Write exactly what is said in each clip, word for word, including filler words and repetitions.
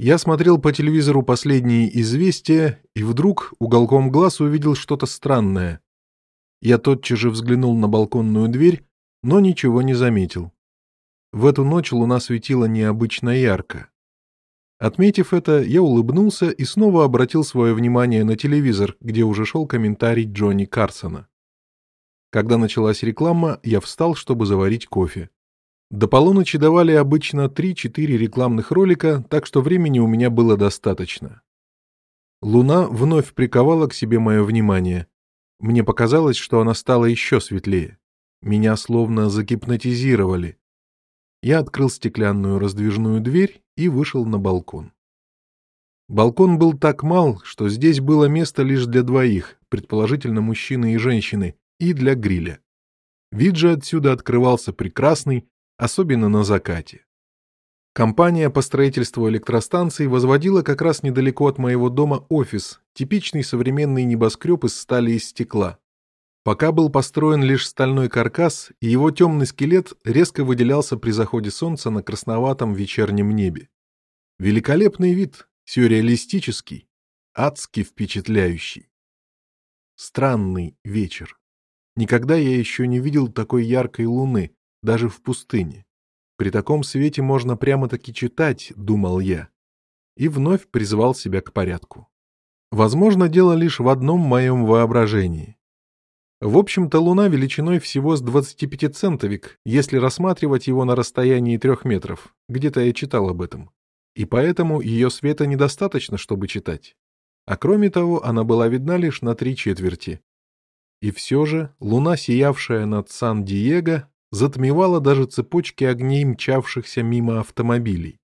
Я смотрел по телевизору последние известия и вдруг уголком глаз увидел что-то странное. Я тотчас же взглянул на балконную дверь, но ничего не заметил. В эту ночь луна светила необычно ярко. Отметив это, я улыбнулся и снова обратил свое внимание на телевизор, где уже шел комментарий Джонни Карсона. Когда началась реклама, я встал, чтобы заварить кофе. До полуночи давали обычно три-четыре рекламных ролика, так что времени у меня было достаточно. Луна вновь приковала к себе мое внимание. Мне показалось, что она стала еще светлее. Меня словно загипнотизировали. Я открыл стеклянную раздвижную дверь и вышел на балкон. Балкон был так мал, что здесь было место лишь для двоих, предположительно мужчины и женщины, и для гриля. Вид же отсюда открывался прекрасный, особенно на закате. Компания по строительству электростанций возводила как раз недалеко от моего дома офис, типичный современный небоскреб из стали и стекла. Пока был построен лишь стальной каркас, и его темный скелет резко выделялся при заходе солнца на красноватом вечернем небе. Великолепный вид, сюрреалистический, адски впечатляющий. Странный вечер. Никогда я еще не видел такой яркой луны, даже в пустыне. При таком свете можно прямо-таки читать, думал я, и вновь призвал себя к порядку. Возможно, дело лишь в одном моем воображении. В общем-то, луна величиной всего с двадцатипятицентовик, если рассматривать его на расстоянии трех метров, где-то я читал об этом, и поэтому ее света недостаточно, чтобы читать. А кроме того, она была видна лишь на три четверти. И все же луна, сиявшая над Сан-Диего, затмевала даже цепочки огней, мчавшихся мимо автомобилей.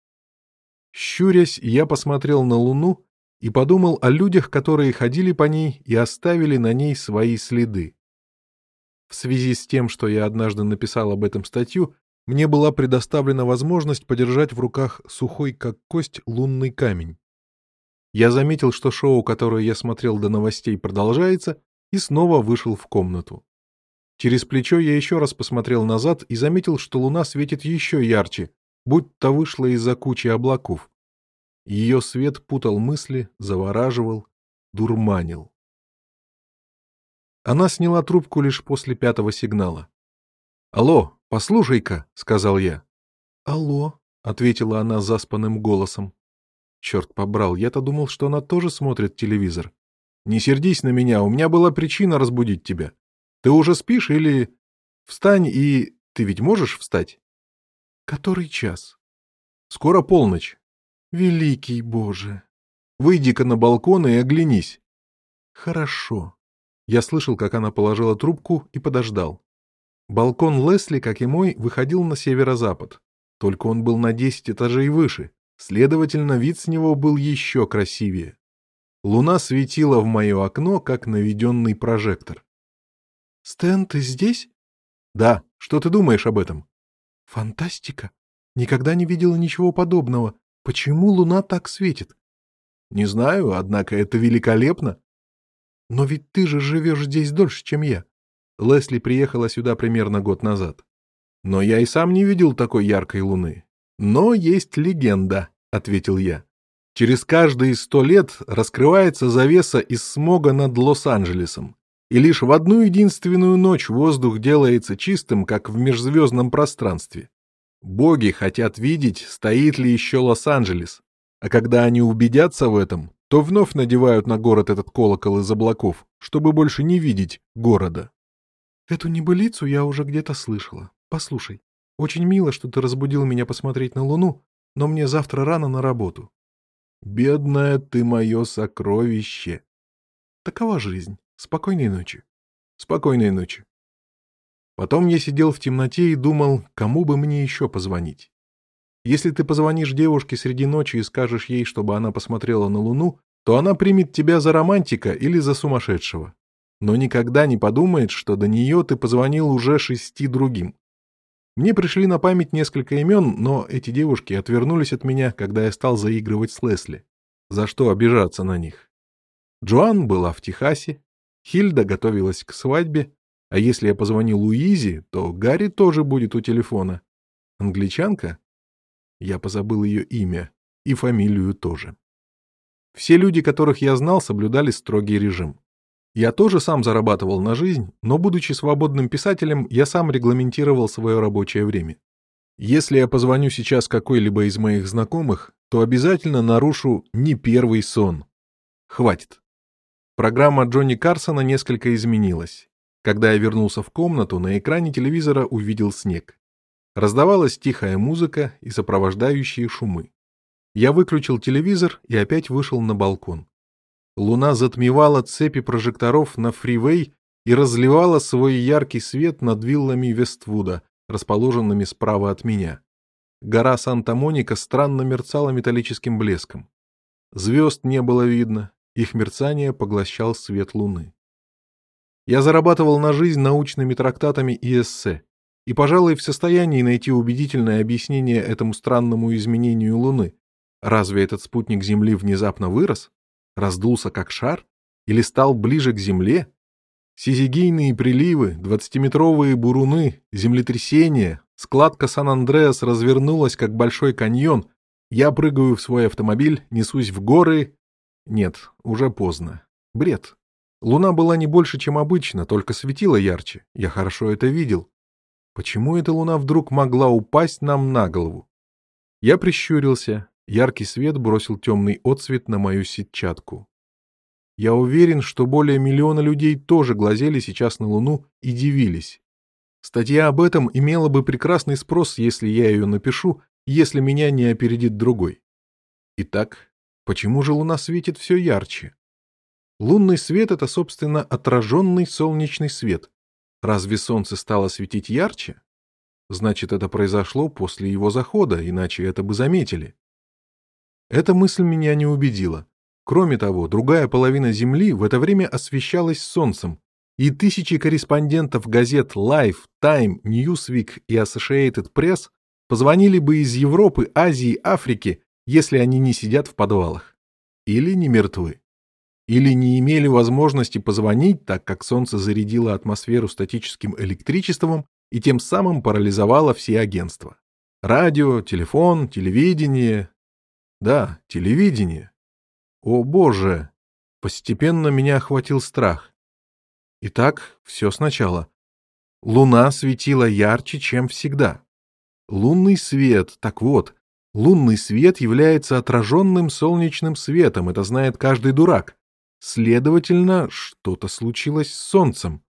Щурясь, я посмотрел на луну и подумал о людях, которые ходили по ней и оставили на ней свои следы. В связи с тем, что я однажды написал об этом статью, мне была предоставлена возможность подержать в руках сухой, как кость, лунный камень. Я заметил, что шоу, которое я смотрел до новостей, продолжается, и снова вышел в комнату. Через плечо я еще раз посмотрел назад и заметил, что луна светит еще ярче, будто вышла из-за кучи облаков. Ее свет путал мысли, завораживал, дурманил. Она сняла трубку лишь после пятого сигнала. «Алло, послушай-ка», — сказал я. «Алло», — ответила она заспанным голосом. Черт побрал, я-то думал, что она тоже смотрит телевизор. «Не сердись на меня, у меня была причина разбудить тебя. Ты уже спишь или... Встань и... Ты ведь можешь встать?» «Который час?» «Скоро полночь». «Великий Боже!» «Выйди-ка на балкон и оглянись». «Хорошо». Я слышал, как она положила трубку и подождал. Балкон Лесли, как и мой, выходил на северо-запад. Только он был на десять этажей выше, следовательно, вид с него был еще красивее. Луна светила в мое окно, как наведенный прожектор. «Стэн, ты здесь?» «Да. Что ты думаешь об этом?» «Фантастика. Никогда не видела ничего подобного. Почему луна так светит?» «Не знаю, однако это великолепно». «Но ведь ты же живешь здесь дольше, чем я». Лесли приехала сюда примерно год назад. «Но я и сам не видел такой яркой луны. Но есть легенда», — ответил я. «Через каждые сто лет раскрывается завеса из смога над Лос-Анджелесом. И лишь в одну единственную ночь воздух делается чистым, как в межзвездном пространстве. Боги хотят видеть, стоит ли еще Лос-Анджелес, а когда они убедятся в этом, то вновь надевают на город этот колокол из облаков, чтобы больше не видеть города». «Эту небылицу я уже где-то слышала. Послушай, очень мило, что ты разбудил меня посмотреть на луну, но мне завтра рано на работу». «Бедная ты мое сокровище». «Такова жизнь. Спокойной ночи». «Спокойной ночи». Потом я сидел в темноте и думал, кому бы мне еще позвонить. Если ты позвонишь девушке среди ночи и скажешь ей, чтобы она посмотрела на луну, то она примет тебя за романтика или за сумасшедшего. Но никогда не подумает, что до нее ты позвонил уже шести другим. Мне пришли на память несколько имен, но эти девушки отвернулись от меня, когда я стал заигрывать с Лесли. За что обижаться на них? Джоан была в Техасе, Хильда готовилась к свадьбе, а если я позвоню Луизе, то Гарри тоже будет у телефона. Англичанка? Я позабыл ее имя. И фамилию тоже. Все люди, которых я знал, соблюдали строгий режим. Я тоже сам зарабатывал на жизнь, но, будучи свободным писателем, я сам регламентировал свое рабочее время. Если я позвоню сейчас какой-либо из моих знакомых, то обязательно нарушу не первый сон. Хватит. Программа Джонни Карсона несколько изменилась. Когда я вернулся в комнату, на экране телевизора увидел снег. Раздавалась тихая музыка и сопровождающие шумы. Я выключил телевизор и опять вышел на балкон. Луна затмевала цепи прожекторов на фривей и разливала свой яркий свет над виллами Вествуда, расположенными справа от меня. Гора Санта-Моника странно мерцала металлическим блеском. Звезд не было видно, их мерцание поглощал свет луны. Я зарабатывал на жизнь научными трактатами и эссе, и, пожалуй, в состоянии найти убедительное объяснение этому странному изменению Луны. Разве этот спутник Земли внезапно вырос? Раздулся как шар? Или стал ближе к Земле? Сизигийные приливы, двадцатиметровые буруны, землетрясения, складка Сан-Андреас развернулась, как большой каньон. Я прыгаю в свой автомобиль, несусь в горы. Нет, уже поздно. Бред. Луна была не больше, чем обычно, только светила ярче. Я хорошо это видел. Почему эта луна вдруг могла упасть нам на голову? Я прищурился. Яркий свет бросил темный отсвет на мою сетчатку. Я уверен, что более миллиона людей тоже глазели сейчас на Луну и дивились. Статья об этом имела бы прекрасный спрос, если я ее напишу, если меня не опередит другой. Итак, почему же Луна светит все ярче? Лунный свет — это, собственно, отраженный солнечный свет. Разве Солнце стало светить ярче? Значит, это произошло после его захода, иначе это бы заметили. Эта мысль меня не убедила. Кроме того, другая половина Земли в это время освещалась Солнцем, и тысячи корреспондентов газет Life, Time, Newsweek и Associated Press позвонили бы из Европы, Азии, Африки, если они не сидят в подвалах. Или не мертвы. Или не имели возможности позвонить, так как Солнце зарядило атмосферу статическим электричеством и тем самым парализовало все агентства. Радио, телефон, телевидение... Да, телевидение. О, Боже! Постепенно меня охватил страх. Итак, все сначала. Луна светила ярче, чем всегда. Лунный свет, так вот, лунный свет является отраженным солнечным светом, это знает каждый дурак. Следовательно, что-то случилось с Солнцем.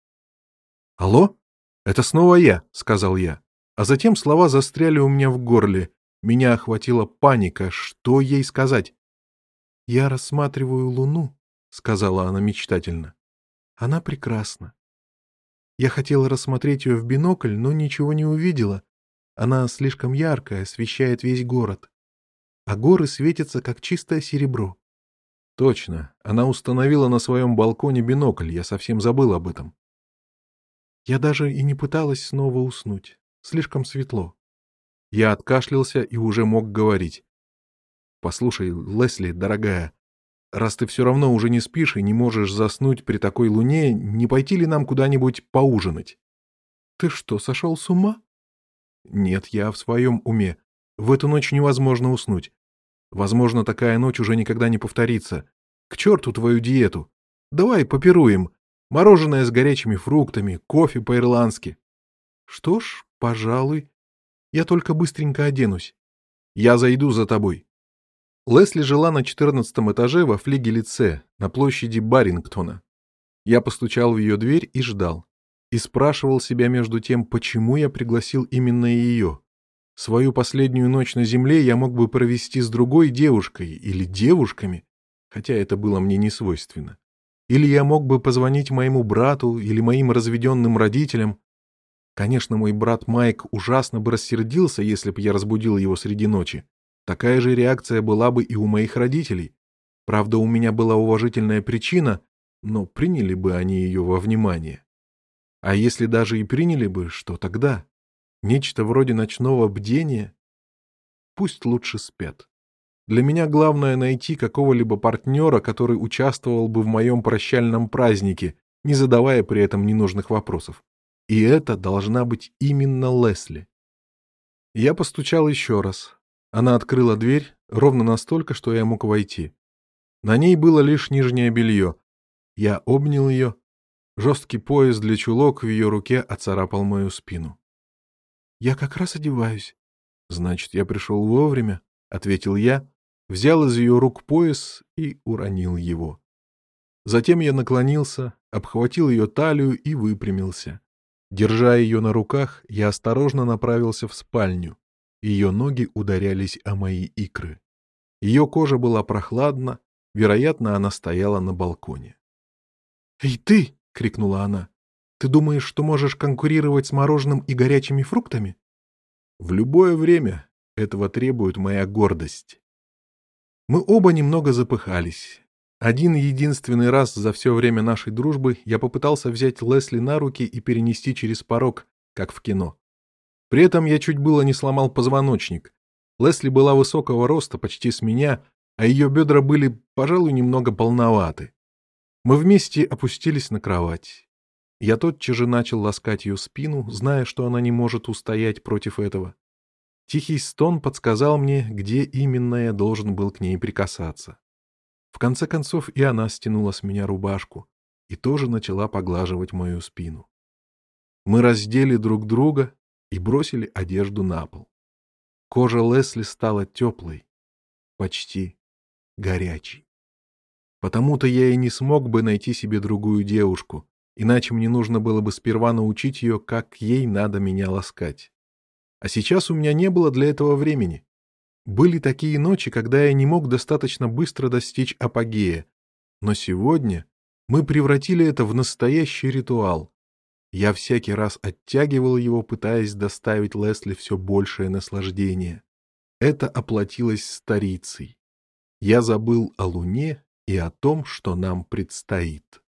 «Алло? Это снова я», — сказал я. А затем слова застряли у меня в горле. Меня охватила паника. Что ей сказать? «Я рассматриваю Луну», — сказала она мечтательно. «Она прекрасна. Я хотела рассмотреть ее в бинокль, но ничего не увидела. Она слишком яркая, освещает весь город. А горы светятся, как чистое серебро». Точно. Она установила на своем балконе бинокль. Я совсем забыл об этом. Я даже и не пыталась снова уснуть. Слишком светло. Я откашлялся и уже мог говорить. «Послушай, Лесли, дорогая, раз ты все равно уже не спишь и не можешь заснуть при такой луне, не пойти ли нам куда-нибудь поужинать?» «Ты что, сошел с ума?» «Нет, я в своем уме. В эту ночь невозможно уснуть. Возможно, такая ночь уже никогда не повторится. К черту твою диету. Давай попируем. Мороженое с горячими фруктами, кофе по-ирландски». «Что ж, пожалуй. Я только быстренько оденусь. Я зайду за тобой». Лесли жила на четырнадцатом этаже во флигеле С, на площади Барингтона. Я постучал в ее дверь и ждал. И спрашивал себя между тем, почему я пригласил именно ее. Свою последнюю ночь на земле я мог бы провести с другой девушкой или девушками, хотя это было мне не свойственно. Или я мог бы позвонить моему брату или моим разведенным родителям. Конечно, мой брат Майк ужасно бы рассердился, если бы я разбудил его среди ночи. Такая же реакция была бы и у моих родителей. Правда, у меня была уважительная причина, но приняли бы они ее во внимание. А если даже и приняли бы, что тогда? Нечто вроде ночного бдения? Пусть лучше спят. Для меня главное найти какого-либо партнера, который участвовал бы в моем прощальном празднике, не задавая при этом ненужных вопросов. И это должна быть именно Лесли. Я постучал еще раз. Она открыла дверь, ровно настолько, что я мог войти. На ней было лишь нижнее белье. Я обнял ее. Жесткий пояс для чулок в ее руке оцарапал мою спину. «Я как раз одеваюсь». «Значит, я пришел вовремя», — ответил я, взял из ее рук пояс и уронил его. Затем я наклонился, обхватил ее талию и выпрямился. Держа ее на руках, я осторожно направился в спальню. Ее ноги ударялись о мои икры. Ее кожа была прохладна, вероятно, она стояла на балконе. «Эй, ты!» — крикнула она. «Ты думаешь, что можешь конкурировать с мороженым и горячими фруктами?» «В любое время этого требует моя гордость». Мы оба немного запыхались. Один единственный раз за все время нашей дружбы я попытался взять Лесли на руки и перенести через порог, как в кино. При этом я чуть было не сломал позвоночник. Лесли была высокого роста, почти с меня, а ее бедра были, пожалуй, немного полноваты. Мы вместе опустились на кровать. Я тотчас же начал ласкать ее спину, зная, что она не может устоять против этого. Тихий стон подсказал мне, где именно я должен был к ней прикасаться. В конце концов и она стянула с меня рубашку и тоже начала поглаживать мою спину. Мы раздели друг друга и бросили одежду на пол. Кожа Лесли стала теплой, почти горячей. Потому-то я и не смог бы найти себе другую девушку, иначе мне нужно было бы сперва научить ее, как ей надо меня ласкать. А сейчас у меня не было для этого времени. Были такие ночи, когда я не мог достаточно быстро достичь апогея, но сегодня мы превратили это в настоящий ритуал. Я всякий раз оттягивал его, пытаясь доставить Лесли все большее наслаждение. Это оплатилось старицей. Я забыл о Луне и о том, что нам предстоит.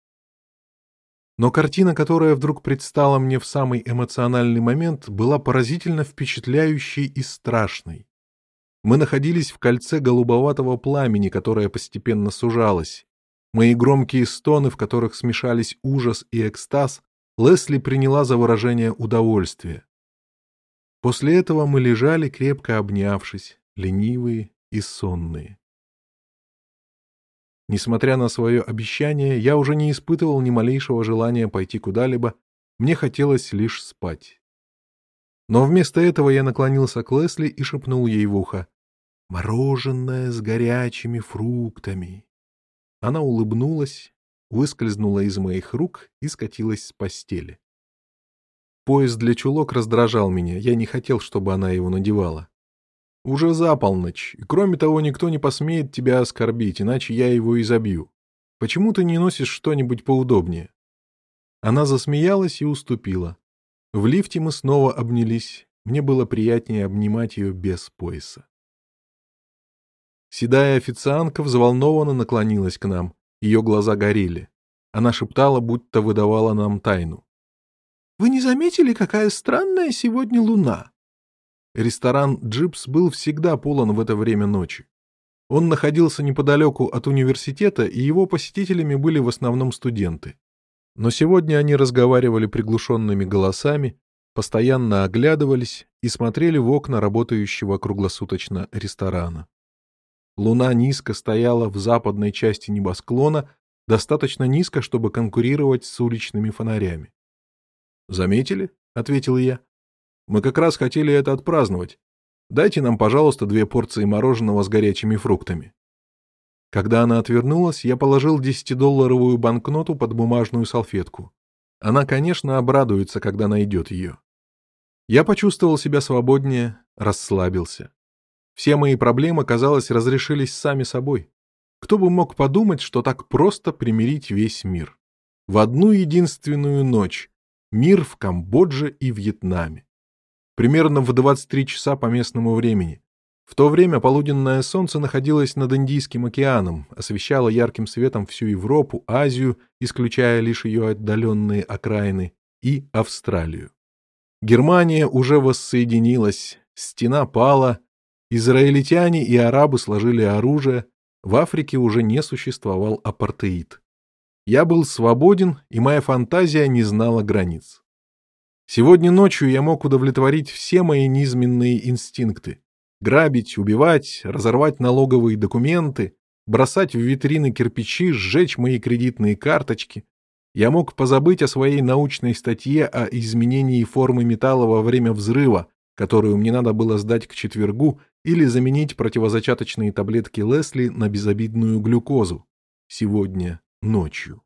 Но картина, которая вдруг предстала мне в самый эмоциональный момент, была поразительно впечатляющей и страшной. Мы находились в кольце голубоватого пламени, которое постепенно сужалось. Мои громкие стоны, в которых смешались ужас и экстаз, Лесли приняла за выражение удовольствия. После этого мы лежали, крепко обнявшись, ленивые и сонные. Несмотря на свое обещание, я уже не испытывал ни малейшего желания пойти куда-либо, мне хотелось лишь спать. Но вместо этого я наклонился к Лесли и шепнул ей в ухо: «Мороженое с горячими фруктами». Она улыбнулась, выскользнула из моих рук и скатилась с постели. Пояс для чулок раздражал меня, я не хотел, чтобы она его надевала. «Уже за полночь, и кроме того, никто не посмеет тебя оскорбить, иначе я его изобью. Почему ты не носишь что-нибудь поудобнее?» Она засмеялась и уступила. В лифте мы снова обнялись, мне было приятнее обнимать ее без пояса. Седая официантка взволнованно наклонилась к нам. Ее глаза горели. Она шептала, будто выдавала нам тайну. «Вы не заметили, какая странная сегодня луна?» Ресторан «Джипс» был всегда полон в это время ночи. Он находился неподалеку от университета, и его посетителями были в основном студенты. Но сегодня они разговаривали приглушенными голосами, постоянно оглядывались и смотрели в окна работающего круглосуточно ресторана. Луна низко стояла в западной части небосклона, достаточно низко, чтобы конкурировать с уличными фонарями. «Заметили?» — ответил я. «Мы как раз хотели это отпраздновать. Дайте нам, пожалуйста, две порции мороженого с горячими фруктами». Когда она отвернулась, я положил десятидолларовую банкноту под бумажную салфетку. Она, конечно, обрадуется, когда найдет ее. Я почувствовал себя свободнее, расслабился. Все мои проблемы, казалось, разрешились сами собой. Кто бы мог подумать, что так просто примирить весь мир? В одну единственную ночь. Мир в Камбодже и Вьетнаме. Примерно в двадцать три часа по местному времени. В то время полуденное солнце находилось над Индийским океаном, освещало ярким светом всю Европу, Азию, исключая лишь ее отдаленные окраины, и Австралию. Германия уже воссоединилась, стена пала, израильтяне и арабы сложили оружие, в Африке уже не существовал апартеид. Я был свободен, и моя фантазия не знала границ. Сегодня ночью я мог удовлетворить все мои низменные инстинкты. Грабить, убивать, разорвать налоговые документы, бросать в витрины кирпичи, сжечь мои кредитные карточки. Я мог позабыть о своей научной статье о изменении формы металла во время взрыва, которую мне надо было сдать к четвергу, или заменить противозачаточные таблетки Лесли на безобидную глюкозу. Сегодня ночью.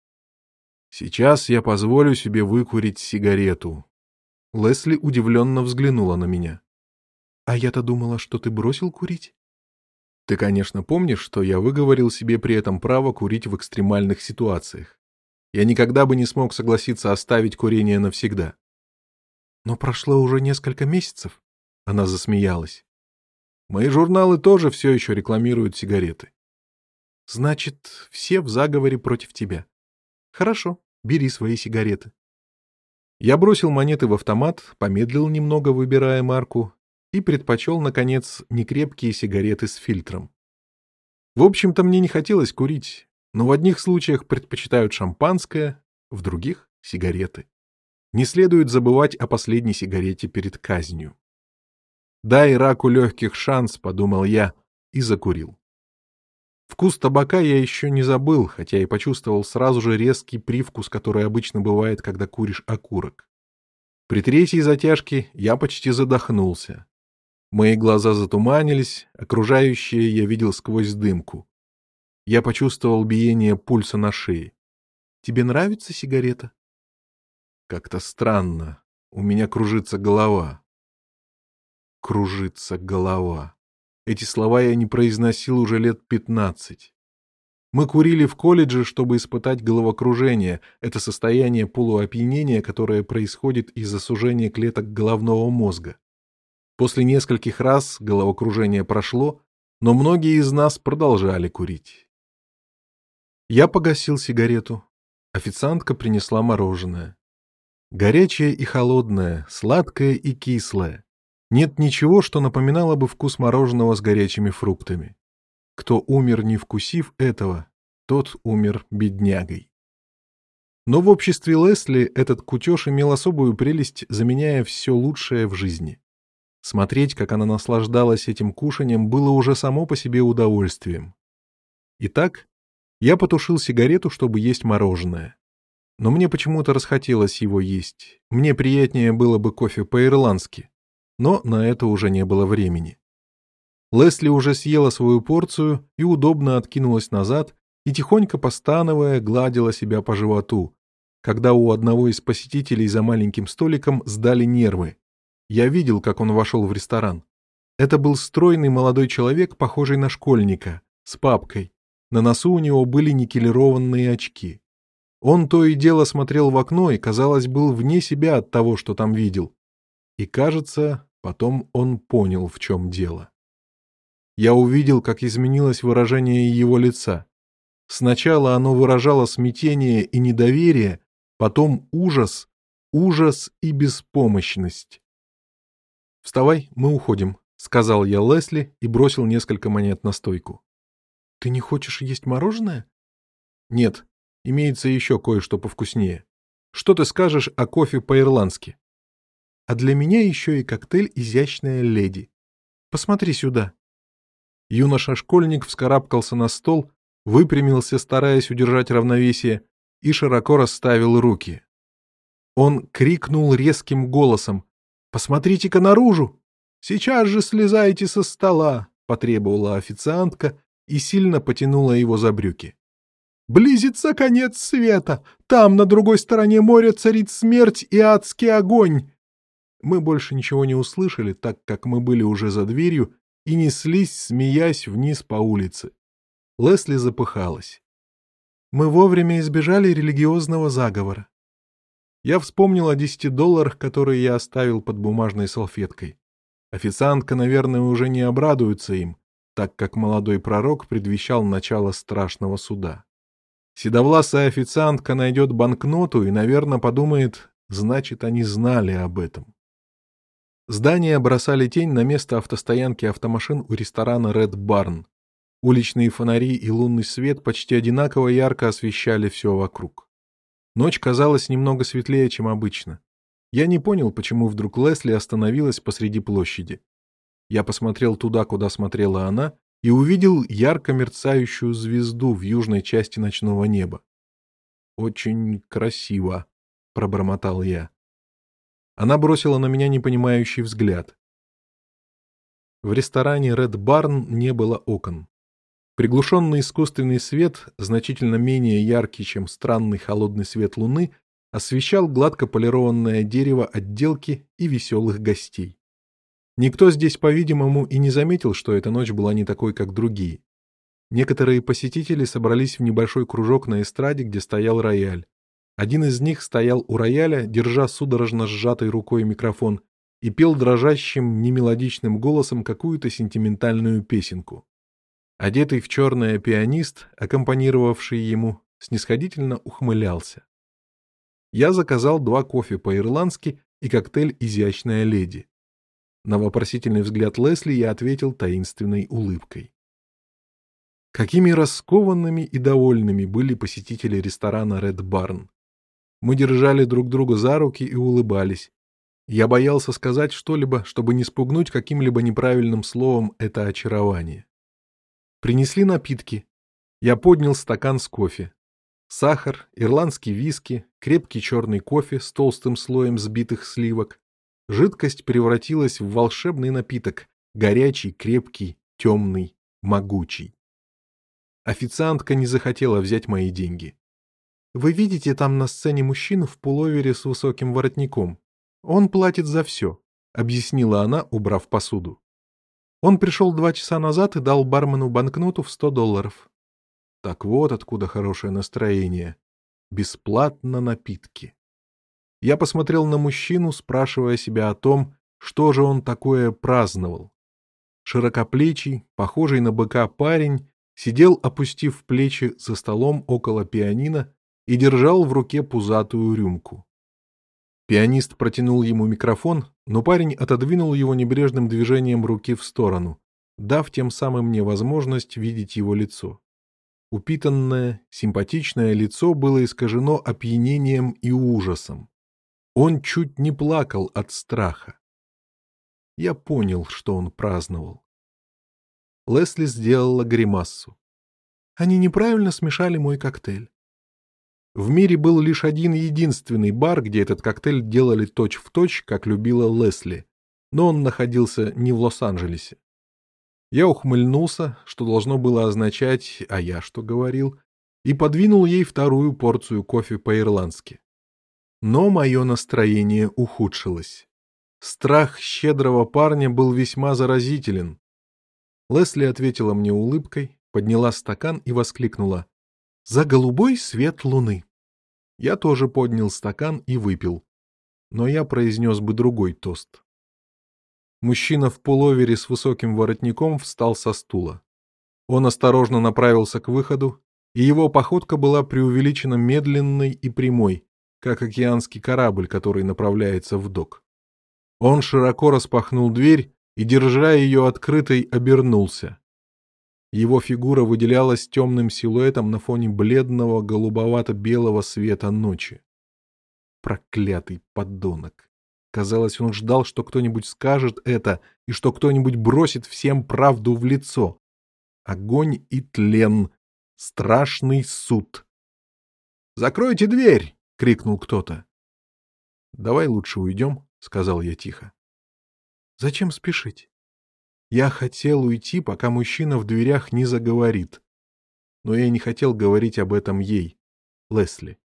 Сейчас я позволю себе выкурить сигарету. Лесли удивленно взглянула на меня. А я-то думала, что ты бросил курить. Ты, конечно, помнишь, что я выговорил себе при этом право курить в экстремальных ситуациях. Я никогда бы не смог согласиться оставить курение навсегда. Но прошло уже несколько месяцев. Она засмеялась. Мои журналы тоже все еще рекламируют сигареты. Значит, все в заговоре против тебя. Хорошо, бери свои сигареты. Я бросил монеты в автомат, помедлил немного, выбирая марку, и предпочел, наконец, некрепкие сигареты с фильтром. В общем-то, мне не хотелось курить, но в одних случаях предпочитают шампанское, в других — сигареты. Не следует забывать о последней сигарете перед казнью. «Дай раку легких шанс», — подумал я, и закурил. Вкус табака я еще не забыл, хотя и почувствовал сразу же резкий привкус, который обычно бывает, когда куришь окурок. При третьей затяжке я почти задохнулся. Мои глаза затуманились, окружающее я видел сквозь дымку. Я почувствовал биение пульса на шее. «Тебе нравится сигарета?» «Как-то странно. У меня кружится голова». «Кружится голова». Эти слова я не произносил уже лет пятнадцать. Мы курили в колледже, чтобы испытать головокружение. Это состояние полуопьянения, которое происходит из-за сужения клеток головного мозга. После нескольких раз головокружение прошло, но многие из нас продолжали курить. Я погасил сигарету. Официантка принесла мороженое. Горячее и холодное, сладкое и кислое. Нет ничего, что напоминало бы вкус мороженого с горячими фруктами. Кто умер, не вкусив этого, тот умер беднягой. Но в обществе Лесли этот кутеж имел особую прелесть, заменяя все лучшее в жизни. Смотреть, как она наслаждалась этим кушанием, было уже само по себе удовольствием. Итак, я потушил сигарету, чтобы есть мороженое. Но мне почему-то расхотелось его есть. Мне приятнее было бы кофе по-ирландски. Но на это уже не было времени. Лесли уже съела свою порцию и удобно откинулась назад и, тихонько постановая, гладила себя по животу, когда у одного из посетителей за маленьким столиком сдали нервы. Я видел, как он вошел в ресторан. Это был стройный молодой человек, похожий на школьника, с папкой. На носу у него были никелированные очки. Он то и дело смотрел в окно и, казалось, был вне себя от того, что там видел. И, кажется, потом он понял, в чем дело. Я увидел, как изменилось выражение его лица. Сначала оно выражало смятение и недоверие, потом ужас, ужас и беспомощность. «Вставай, мы уходим», — сказал я Лесли и бросил несколько монет на стойку. «Ты не хочешь есть мороженое?» «Нет, имеется еще кое-что повкуснее. Что ты скажешь о кофе по-ирландски?» «А для меня еще и коктейль «Изящная леди». Посмотри сюда». Юноша-школьник вскарабкался на стол, выпрямился, стараясь удержать равновесие, и широко расставил руки. Он крикнул резким голосом: «Посмотрите-ка наружу! Сейчас же слезайте со стола!» — потребовала официантка и сильно потянула его за брюки. «Близится конец света! Там, на другой стороне моря, царит смерть и адский огонь!» Мы больше ничего не услышали, так как мы были уже за дверью и неслись, смеясь, вниз по улице. Лесли запыхалась. Мы вовремя избежали религиозного заговора. Я вспомнил о десяти долларах, которые я оставил под бумажной салфеткой. Официантка, наверное, уже не обрадуется им, так как молодой пророк предвещал начало страшного суда. Седовласая официантка найдет банкноту и, наверное, подумает, значит, они знали об этом. Здания бросали тень на место автостоянки автомашин у ресторана Red Barn. Уличные фонари и лунный свет почти одинаково ярко освещали все вокруг. Ночь казалась немного светлее, чем обычно. Я не понял, почему вдруг Лесли остановилась посреди площади. Я посмотрел туда, куда смотрела она, и увидел ярко мерцающую звезду в южной части ночного неба. «Очень красиво», — пробормотал я. Она бросила на меня непонимающий взгляд. В ресторане Red Barn не было окон. Приглушенный искусственный свет, значительно менее яркий, чем странный холодный свет луны, освещал гладко полированное дерево отделки и веселых гостей. Никто здесь, по-видимому, и не заметил, что эта ночь была не такой, как другие. Некоторые посетители собрались в небольшой кружок на эстраде, где стоял рояль. Один из них стоял у рояля, держа судорожно сжатой рукой микрофон, и пел дрожащим, немелодичным голосом какую-то сентиментальную песенку. Одетый в черное пианист, аккомпанировавший ему, снисходительно ухмылялся. Я заказал два кофе по-ирландски и коктейль «Изящная леди». На вопросительный взгляд Лесли я ответил таинственной улыбкой. Какими раскованными и довольными были посетители ресторана Red Barn. Мы держали друг друга за руки и улыбались. Я боялся сказать что-либо, чтобы не спугнуть каким-либо неправильным словом это очарование. Принесли напитки. Я поднял стакан с кофе. Сахар, ирландский виски, крепкий черный кофе с толстым слоем взбитых сливок. Жидкость превратилась в волшебный напиток, горячий, крепкий, темный, могучий. Официантка не захотела взять мои деньги. «Вы видите там на сцене мужчину в пуловере с высоким воротником? Он платит за все», — объяснила она, убрав посуду. «Он пришел два часа назад и дал бармену банкноту в сто долларов». Так вот откуда хорошее настроение. Бесплатно напитки. Я посмотрел на мужчину, спрашивая себя о том, что же он такое праздновал. Широкоплечий, похожий на быка парень, сидел, опустив плечи, за столом около пианино и держал в руке пузатую рюмку. Пианист протянул ему микрофон, но парень отодвинул его небрежным движением руки в сторону, дав тем самым мне возможность видеть его лицо. Упитанное, симпатичное лицо было искажено опьянением и ужасом. Он чуть не плакал от страха. Я понял, что он праздновал. Лесли сделала гримассу. Они неправильно смешали мой коктейль. В мире был лишь один единственный бар, где этот коктейль делали точь-в-точь, как любила Лесли, но он находился не в Лос-Анджелесе. Я ухмыльнулся, что должно было означать «а я что говорил», и подвинул ей вторую порцию кофе по-ирландски. Но мое настроение ухудшилось. Страх щедрого парня был весьма заразителен. Лесли ответила мне улыбкой, подняла стакан и воскликнула: «За голубой свет луны!» Я тоже поднял стакан и выпил, но я произнес бы другой тост. Мужчина в пуловере с высоким воротником встал со стула. Он осторожно направился к выходу, и его походка была преувеличенно медленной и прямой, как океанский корабль, который направляется в док. Он широко распахнул дверь и, держа ее открытой, обернулся. Его фигура выделялась темным силуэтом на фоне бледного голубовато-белого света ночи. Проклятый подонок! Казалось, он ждал, что кто-нибудь скажет это, и что кто-нибудь бросит всем правду в лицо. Огонь и тлен. Страшный суд. «Закройте дверь!» — крикнул кто-то. «Давай лучше уйдем», — сказал я тихо. «Зачем спешить? Я хотел уйти, пока мужчина в дверях не заговорит. Но я не хотел говорить об этом ей, Лесли».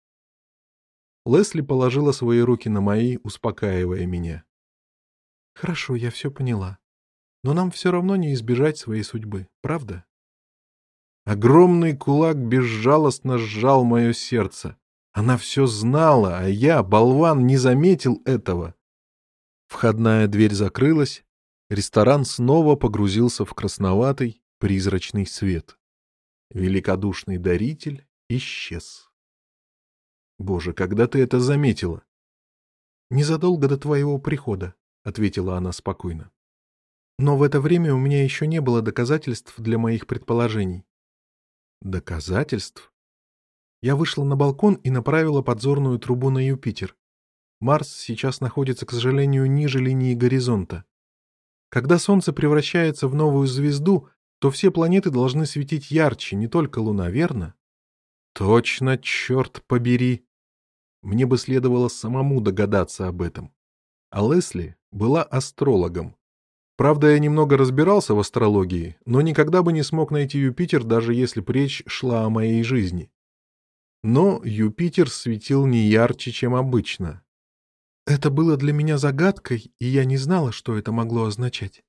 Лесли положила свои руки на мои, успокаивая меня. «Хорошо, я все поняла. Но нам все равно не избежать своей судьбы, правда?» Огромный кулак безжалостно сжал мое сердце. Она все знала, а я, болван, не заметил этого. Входная дверь закрылась, ресторан снова погрузился в красноватый, призрачный свет. Великодушный даритель исчез. «Боже, когда ты это заметила?» «Незадолго до твоего прихода», — ответила она спокойно. «Но в это время у меня еще не было доказательств для моих предположений». «Доказательств?» Я вышла на балкон и направила подзорную трубу на Юпитер. Марс сейчас находится, к сожалению, ниже линии горизонта. Когда Солнце превращается в новую звезду, то все планеты должны светить ярче, не только Луна, верно? Точно, черт побери! Мне бы следовало самому догадаться об этом. А Лесли была астрологом. Правда, я немного разбирался в астрологии, но никогда бы не смог найти Юпитер, даже если б речь шла о моей жизни. Но Юпитер светил не ярче, чем обычно. Это было для меня загадкой, и я не знала, что это могло означать.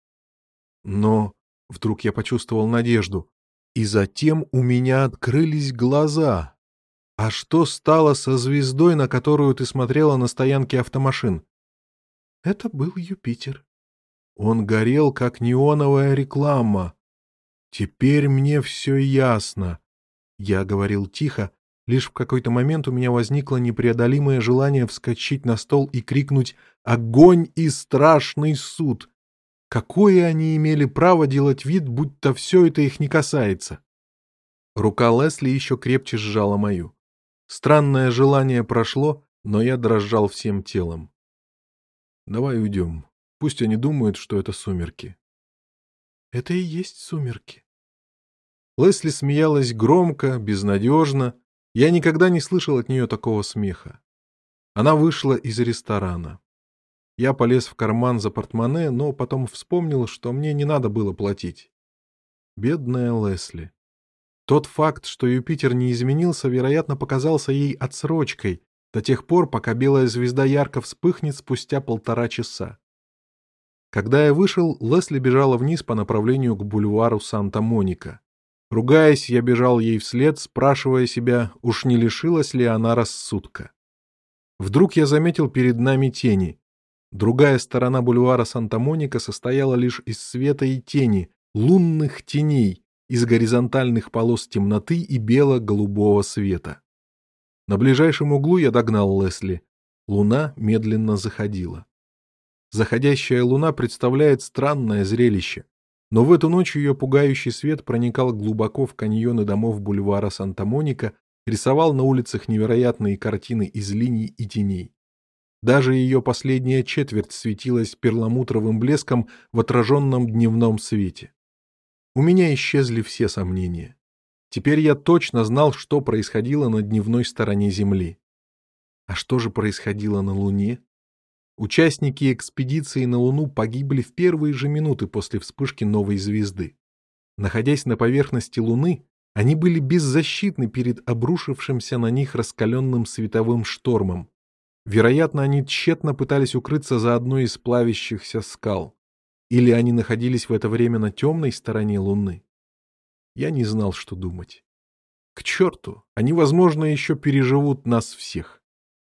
Но вдруг я почувствовал надежду, и затем у меня открылись глаза. А что стало со звездой, на которую ты смотрела на стоянке автомашин? Это был Юпитер. Он горел, как неоновая реклама. Теперь мне все ясно. Я говорил тихо, лишь в какой-то момент у меня возникло непреодолимое желание вскочить на стол и крикнуть «Огонь и страшный суд!». Какое они имели право делать вид, будто все это их не касается? Рука Лесли еще крепче сжала мою. Странное желание прошло, но я дрожал всем телом. «Давай уйдем. Пусть они думают, что это сумерки». «Это и есть сумерки». Лесли смеялась громко, безнадежно. Я никогда не слышал от нее такого смеха. Она вышла из ресторана. Я полез в карман за портмоне, но потом вспомнил, что мне не надо было платить. Бедная Лесли. Тот факт, что Юпитер не изменился, вероятно, показался ей отсрочкой до тех пор, пока белая звезда ярко вспыхнет спустя полтора часа. Когда я вышел, Лесли бежала вниз по направлению к бульвару Санта-Моника. Ругаясь, я бежал ей вслед, спрашивая себя, уж не лишилась ли она рассудка. Вдруг я заметил перед нами тени. Другая сторона бульвара Санта-Моника состояла лишь из света и тени, лунных теней, из горизонтальных полос темноты и бело-голубого света. На ближайшем углу я догнал Лесли. Луна медленно заходила. Заходящая луна представляет странное зрелище, но в эту ночь ее пугающий свет проникал глубоко в каньоны домов бульвара Санта-Моника, рисовал на улицах невероятные картины из линий и теней. Даже ее последняя четверть светилась перламутровым блеском в отраженном дневном свете. У меня исчезли все сомнения. Теперь я точно знал, что происходило на дневной стороне Земли. А что же происходило на Луне? Участники экспедиции на Луну погибли в первые же минуты после вспышки новой звезды. Находясь на поверхности Луны, они были беззащитны перед обрушившимся на них раскаленным световым штормом. Вероятно, они тщетно пытались укрыться за одной из плавящихся скал. Или они находились в это время на темной стороне Луны. Я не знал, что думать. К черту, они, возможно, еще переживут нас всех.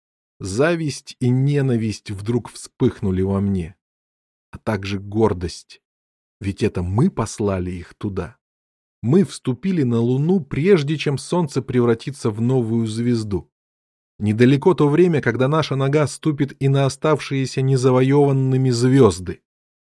Зависть и ненависть вдруг вспыхнули во мне, а также гордость. Ведь это мы послали их туда. Мы вступили на Луну, прежде чем Солнце превратится в новую звезду. Недалеко то время, когда наша нога ступит и на оставшиеся незавоеванными звезды.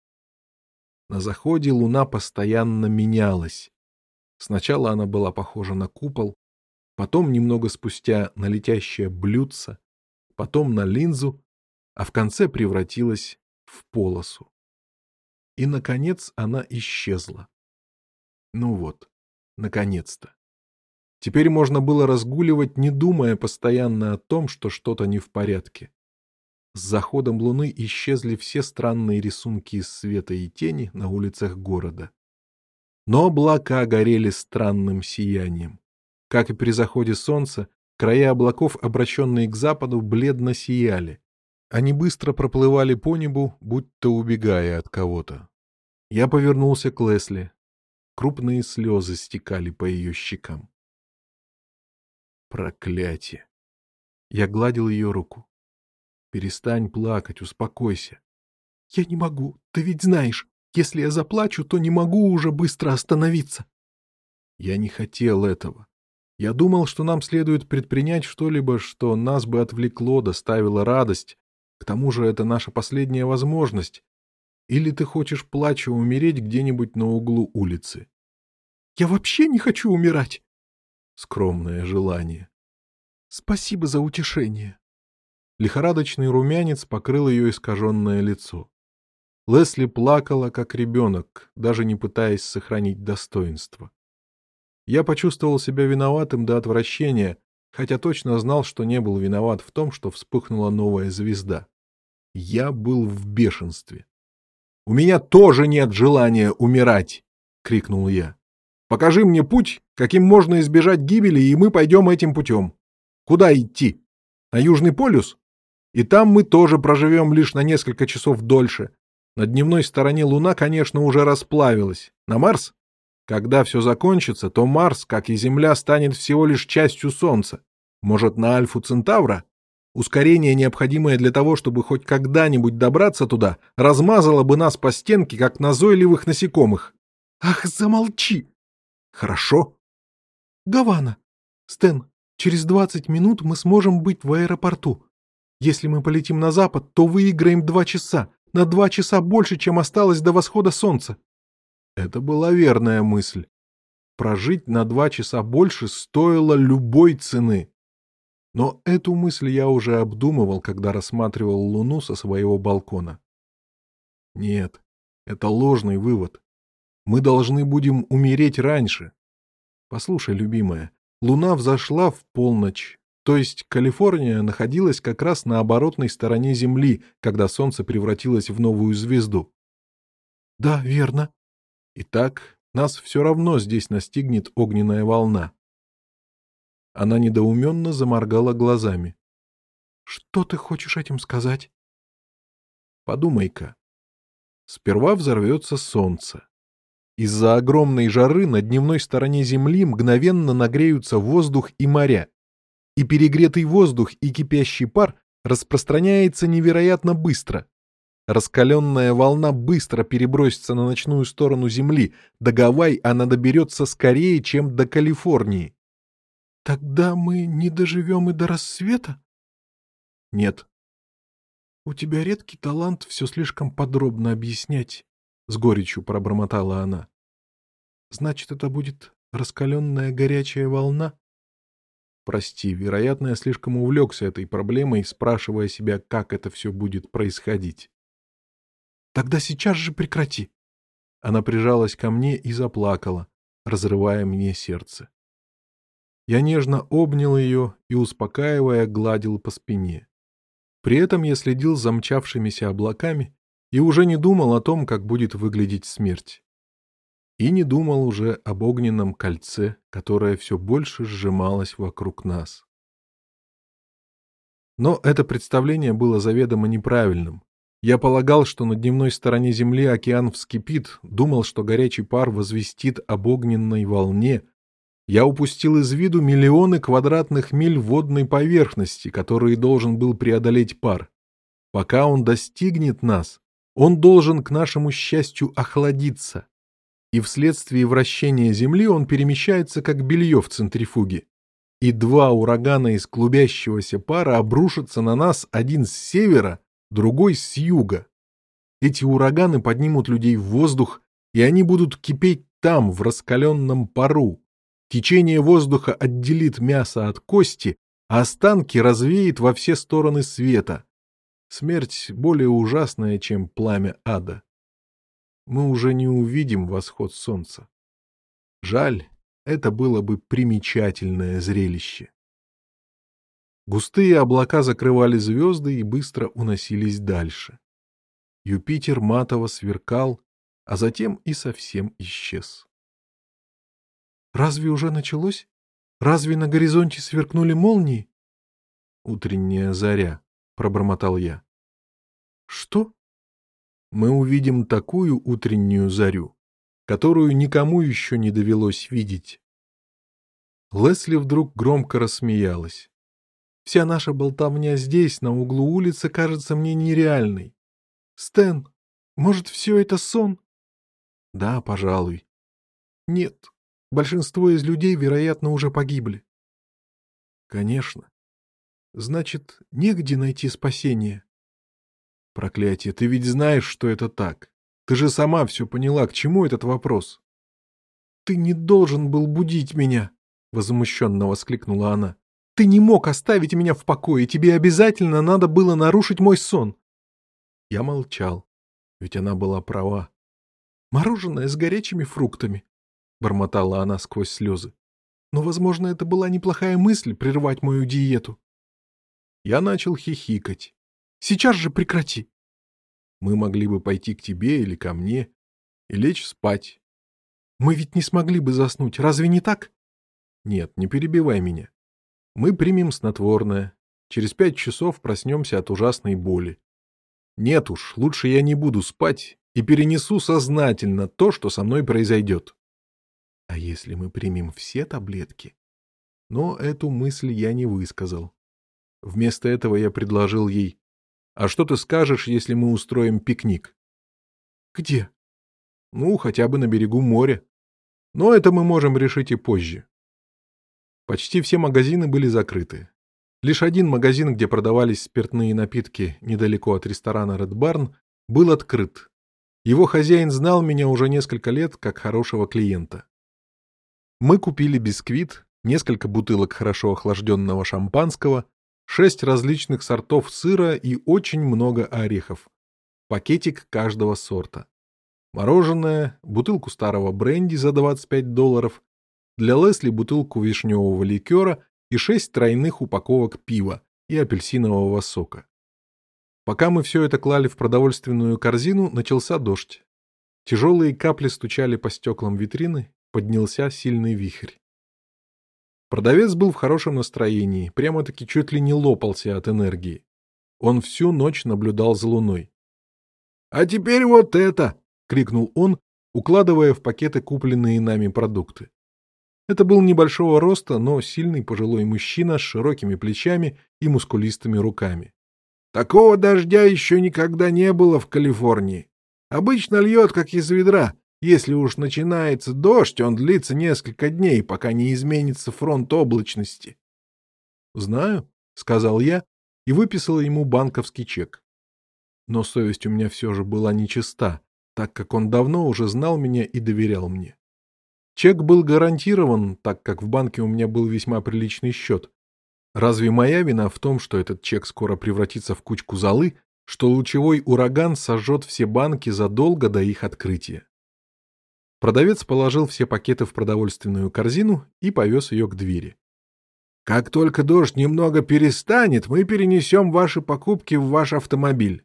На заходе Луна постоянно менялась. Сначала она была похожа на купол, потом, немного спустя, на летящее блюдце, потом на линзу, а в конце превратилась в полосу. И, наконец, она исчезла. Ну вот, наконец-то. Теперь можно было разгуливать, не думая постоянно о том, что что-то не в порядке. С заходом Луны исчезли все странные рисунки из света и тени на улицах города. Но облака горели странным сиянием. Как и при заходе солнца, края облаков, обращенные к западу, бледно сияли. Они быстро проплывали по небу, будто убегая от кого-то. Я повернулся к Лесли. Крупные слезы стекали по ее щекам. Проклятие! Я гладил ее руку. Перестань плакать, успокойся. Я не могу, ты ведь знаешь, если я заплачу, то не могу уже быстро остановиться. Я не хотел этого. Я думал, что нам следует предпринять что-либо, что нас бы отвлекло, доставило радость. К тому же это наша последняя возможность. Или ты хочешь, плача, умереть где-нибудь на углу улицы? Я вообще не хочу умирать. Скромное желание. Спасибо за утешение. Лихорадочный румянец покрыл ее искаженное лицо. Лесли плакала, как ребенок, даже не пытаясь сохранить достоинство. Я почувствовал себя виноватым до отвращения, хотя точно знал, что не был виноват в том, что вспыхнула новая звезда. Я был в бешенстве. «У меня тоже нет желания умирать!» — крикнул я. «Покажи мне путь, каким можно избежать гибели, и мы пойдем этим путем. Куда идти? На Южный полюс? И там мы тоже проживем лишь на несколько часов дольше. На дневной стороне Луна, конечно, уже расплавилась. На Марс? Когда все закончится, то Марс, как и Земля, станет всего лишь частью Солнца. Может, на Альфу Центавра? Ускорение, необходимое для того, чтобы хоть когда-нибудь добраться туда, размазало бы нас по стенке, как назойливых насекомых. Ах, замолчи! Хорошо. Гавана. Стэн, через двадцать минут мы сможем быть в аэропорту. Если мы полетим на запад, то выиграем два часа. На два часа больше, чем осталось до восхода солнца. Это была верная мысль. Прожить на два часа больше стоило любой цены. Но эту мысль я уже обдумывал, когда рассматривал Луну со своего балкона. Нет, это ложный вывод. Мы должны будем умереть раньше. Послушай, любимая, Луна взошла в полночь, то есть Калифорния находилась как раз на оборотной стороне Земли, когда Солнце превратилось в новую звезду. Да, верно. Итак, нас все равно здесь настигнет огненная волна. Она недоуменно заморгала глазами. Что ты хочешь этим сказать? Подумай-ка. Сперва взорвется Солнце. Из-за огромной жары на дневной стороне Земли мгновенно нагреются воздух и моря. И перегретый воздух и кипящий пар распространяется невероятно быстро. Раскаленная волна быстро перебросится на ночную сторону Земли. До Гавайи она доберется скорее, чем до Калифорнии. Тогда мы не доживем и до рассвета? Нет. У тебя редкий талант все слишком подробно объяснять, — с горечью пробормотала она. Значит, это будет раскаленная горячая волна? Прости, вероятно, я слишком увлекся этой проблемой, спрашивая себя, как это все будет происходить. Тогда сейчас же прекрати. Она прижалась ко мне и заплакала, разрывая мне сердце. Я нежно обнял ее и, успокаивая, гладил по спине. При этом я следил за мчавшимися облаками и уже не думал о том, как будет выглядеть смерть. И не думал уже об огненном кольце, которое все больше сжималось вокруг нас. Но это представление было заведомо неправильным. Я полагал, что на дневной стороне Земли океан вскипит, думал, что горячий пар возвестит об огненной волне. Я упустил из виду миллионы квадратных миль водной поверхности, которые должен был преодолеть пар. Пока он достигнет нас, он должен, к нашему счастью, охладиться. И вследствие вращения Земли он перемещается, как белье в центрифуге. И два урагана из клубящегося пара обрушатся на нас, один с севера, другой с юга. Эти ураганы поднимут людей в воздух, и они будут кипеть там, в раскаленном пару. Течение воздуха отделит мясо от кости, а останки развеет во все стороны света. Смерть более ужасная, чем пламя ада. Мы уже не увидим восход солнца. Жаль, это было бы примечательное зрелище. Густые облака закрывали звезды и быстро уносились дальше. Юпитер матово сверкал, а затем и совсем исчез. «Разве уже началось? Разве на горизонте сверкнули молнии?» «Утренняя заря», — пробормотал я. «Что?» «Мы увидим такую утреннюю зарю, которую никому еще не довелось видеть». Лесли вдруг громко рассмеялась. «Вся наша болтовня здесь, на углу улицы, кажется мне нереальной. Стэн, может, все это сон?» «Да, пожалуй». «Нет, большинство из людей, вероятно, уже погибли». «Конечно. Значит, негде найти спасение». «Проклятие, ты ведь знаешь, что это так. Ты же сама все поняла, к чему этот вопрос?» «Ты не должен был будить меня», — возмущенно воскликнула она. «Ты не мог оставить меня в покое, тебе обязательно надо было нарушить мой сон». Я молчал. Ведь она была права. «Мороженое с горячими фруктами», — бормотала она сквозь слезы. «Но, возможно, это была неплохая мысль — прервать мою диету». Я начал хихикать. «Сейчас же прекрати!» «Мы могли бы пойти к тебе или ко мне и лечь спать». «Мы ведь не смогли бы заснуть, разве не так?» «Нет, не перебивай меня. Мы примем снотворное. Через пять часов проснемся от ужасной боли. Нет уж, лучше я не буду спать и перенесу сознательно то, что со мной произойдет». «А если мы примем все таблетки?» Но эту мысль я не высказал. Вместо этого я предложил ей: «А что ты скажешь, если мы устроим пикник?» «Где?» «Ну, хотя бы на берегу моря. Но это мы можем решить и позже». Почти все магазины были закрыты. Лишь один магазин, где продавались спиртные напитки недалеко от ресторана Red Barn, был открыт. Его хозяин знал меня уже несколько лет как хорошего клиента. Мы купили бисквит, несколько бутылок хорошо охлажденного шампанского, шесть различных сортов сыра и очень много орехов. Пакетик каждого сорта. Мороженое, бутылку старого бренди за двадцать пять долларов, для Лесли бутылку вишневого ликера и шесть тройных упаковок пива и апельсинового сока. Пока мы все это клали в продовольственную корзину, начался дождь. Тяжелые капли стучали по стеклам витрины, поднялся сильный вихрь. Продавец был в хорошем настроении, прямо-таки чуть ли не лопался от энергии. Он всю ночь наблюдал за луной. «А теперь вот это!» — крикнул он, укладывая в пакеты купленные нами продукты. Это был небольшого роста, но сильный пожилой мужчина с широкими плечами и мускулистыми руками. «Такого дождя еще никогда не было в Калифорнии. Обычно льет, как из ведра. Если уж начинается дождь, он длится несколько дней, пока не изменится фронт облачности». «Знаю», — сказал я и выписал ему банковский чек. Но совесть у меня все же была нечиста, так как он давно уже знал меня и доверял мне. Чек был гарантирован, так как в банке у меня был весьма приличный счет. Разве моя вина в том, что этот чек скоро превратится в кучку золы, что лучевой ураган сожжет все банки задолго до их открытия? Продавец положил все пакеты в продовольственную корзину и повез ее к двери. «Как только дождь немного перестанет, мы перенесем ваши покупки в ваш автомобиль».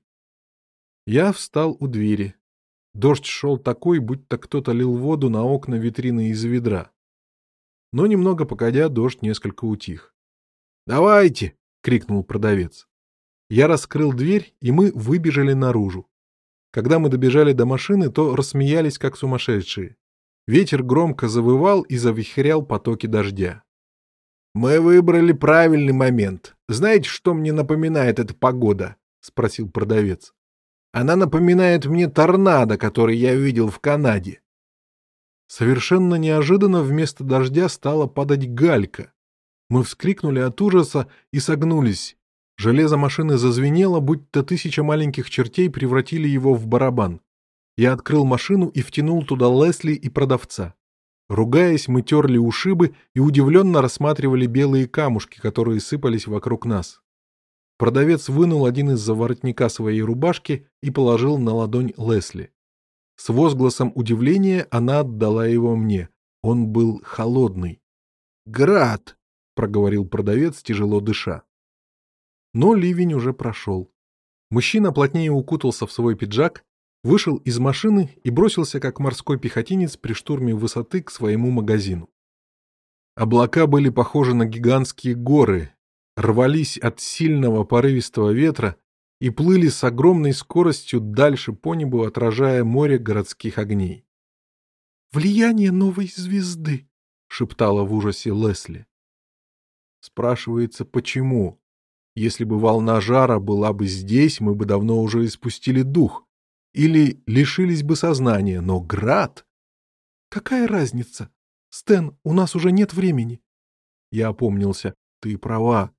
Я встал у двери. Дождь шел такой, будто кто-то лил воду на окна витрины из ведра. Но немного погодя, дождь несколько утих. «Давайте!» — крикнул продавец. Я раскрыл дверь, и мы выбежали наружу. Когда мы добежали до машины, то рассмеялись, как сумасшедшие. Ветер громко завывал и завихрял потоки дождя. «Мы выбрали правильный момент. Знаете, что мне напоминает эта погода?» — спросил продавец. «Она напоминает мне торнадо, который я видел в Канаде». Совершенно неожиданно вместо дождя стала падать галька. Мы вскрикнули от ужаса и согнулись. Железо машины зазвенело, будто тысяча маленьких чертей превратили его в барабан. Я открыл машину и втянул туда Лесли и продавца. Ругаясь, мы терли ушибы и удивленно рассматривали белые камушки, которые сыпались вокруг нас. Продавец вынул один из-за воротника своей рубашки и положил на ладонь Лесли. С возгласом удивления она отдала его мне. Он был холодный. «Град!» — проговорил продавец, тяжело дыша. Но ливень уже прошел. Мужчина плотнее укутался в свой пиджак, вышел из машины и бросился, как морской пехотинец при штурме высоты, к своему магазину. Облака были похожи на гигантские горы, рвались от сильного порывистого ветра и плыли с огромной скоростью дальше по небу, отражая море городских огней. «Влияние новой звезды», — шептала в ужасе Лесли. Спрашивается, почему? Если бы волна жара была бы здесь, мы бы давно уже испустили дух. Или лишились бы сознания, но град... Какая разница? Стэн, у нас уже нет времени. Я опомнился. Ты права.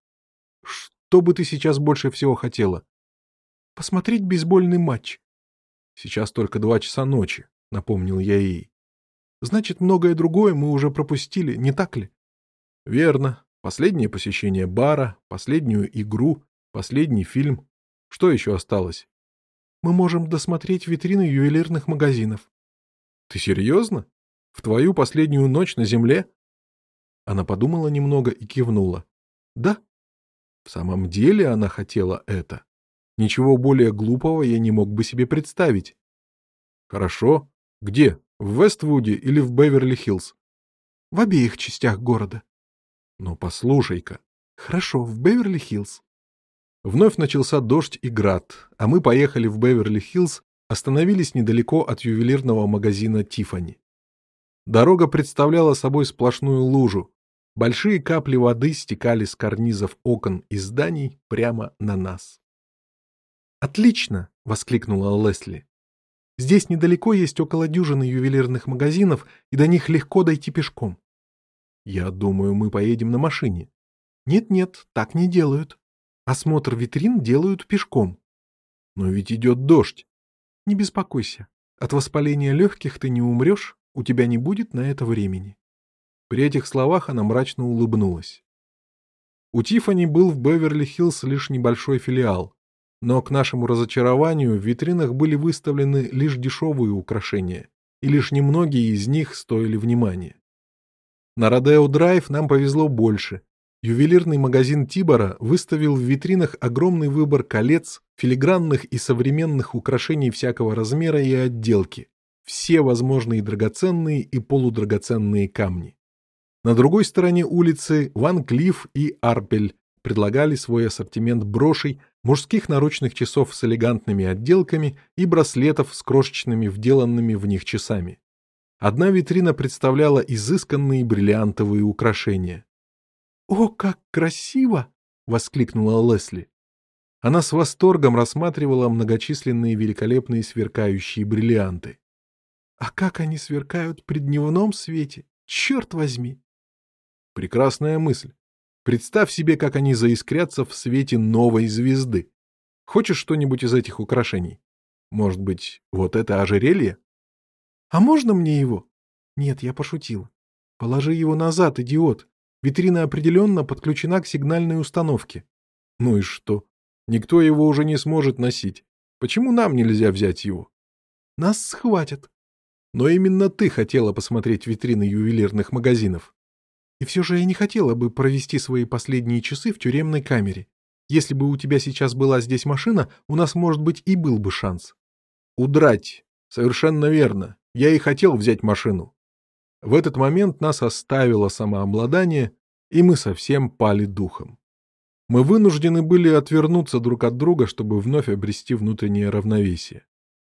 Что бы ты сейчас больше всего хотела? Посмотреть бейсбольный матч. Сейчас только два часа ночи, напомнил я ей. Значит, многое другое мы уже пропустили, не так ли? Верно. Последнее посещение бара, последнюю игру, последний фильм. Что еще осталось? Мы можем досмотреть витрины ювелирных магазинов». «Ты серьезно? В твою последнюю ночь на земле?» Она подумала немного и кивнула. «Да». В самом деле она хотела это. Ничего более глупого я не мог бы себе представить. «Хорошо. Где? В Вествуде или в Беверли-Хиллз?» «В обеих частях города». «Ну, послушай-ка». «Хорошо, в Беверли-Хиллз». Вновь начался дождь и град, а мы поехали в Беверли-Хиллз, остановились недалеко от ювелирного магазина «Тиффани». Дорога представляла собой сплошную лужу. Большие капли воды стекали с карнизов окон и зданий прямо на нас. «Отлично!» — воскликнула Лесли. «Здесь недалеко есть около дюжины ювелирных магазинов, и до них легко дойти пешком». «Я думаю, мы поедем на машине». «Нет-нет, так не делают. Осмотр витрин делают пешком». «Но ведь идет дождь». «Не беспокойся. От воспаления легких ты не умрешь, у тебя не будет на это времени». При этих словах она мрачно улыбнулась. У Тиффани был в Беверли-Хиллз лишь небольшой филиал, но к нашему разочарованию в витринах были выставлены лишь дешевые украшения, и лишь немногие из них стоили внимания. На Родео-драйв нам повезло больше. Ювелирный магазин Тибора выставил в витринах огромный выбор колец, филигранных и современных украшений всякого размера и отделки, все возможные драгоценные и полудрагоценные камни. На другой стороне улицы Ван Клифф и Арпель предлагали свой ассортимент брошей, мужских наручных часов с элегантными отделками и браслетов с крошечными вделанными в них часами. Одна витрина представляла изысканные бриллиантовые украшения. «О, как красиво!» — воскликнула Лесли. Она с восторгом рассматривала многочисленные великолепные сверкающие бриллианты. «А как они сверкают при дневном свете! Черт возьми!» Прекрасная мысль. Представь себе, как они заискрятся в свете новой звезды. Хочешь что-нибудь из этих украшений? Может быть, вот это ожерелье? А можно мне его? Нет, я пошутила. Положи его назад, идиот. Витрина определенно подключена к сигнальной установке. Ну и что? Никто его уже не сможет носить. Почему нам нельзя взять его? Нас схватят. Но именно ты хотела посмотреть витрины ювелирных магазинов. И все же я не хотела бы провести свои последние часы в тюремной камере. Если бы у тебя сейчас была здесь машина, у нас, может быть, и был бы шанс. Удрать. Совершенно верно. Я и хотел взять машину. В этот момент нас оставило самообладание, и мы совсем пали духом. Мы вынуждены были отвернуться друг от друга, чтобы вновь обрести внутреннее равновесие.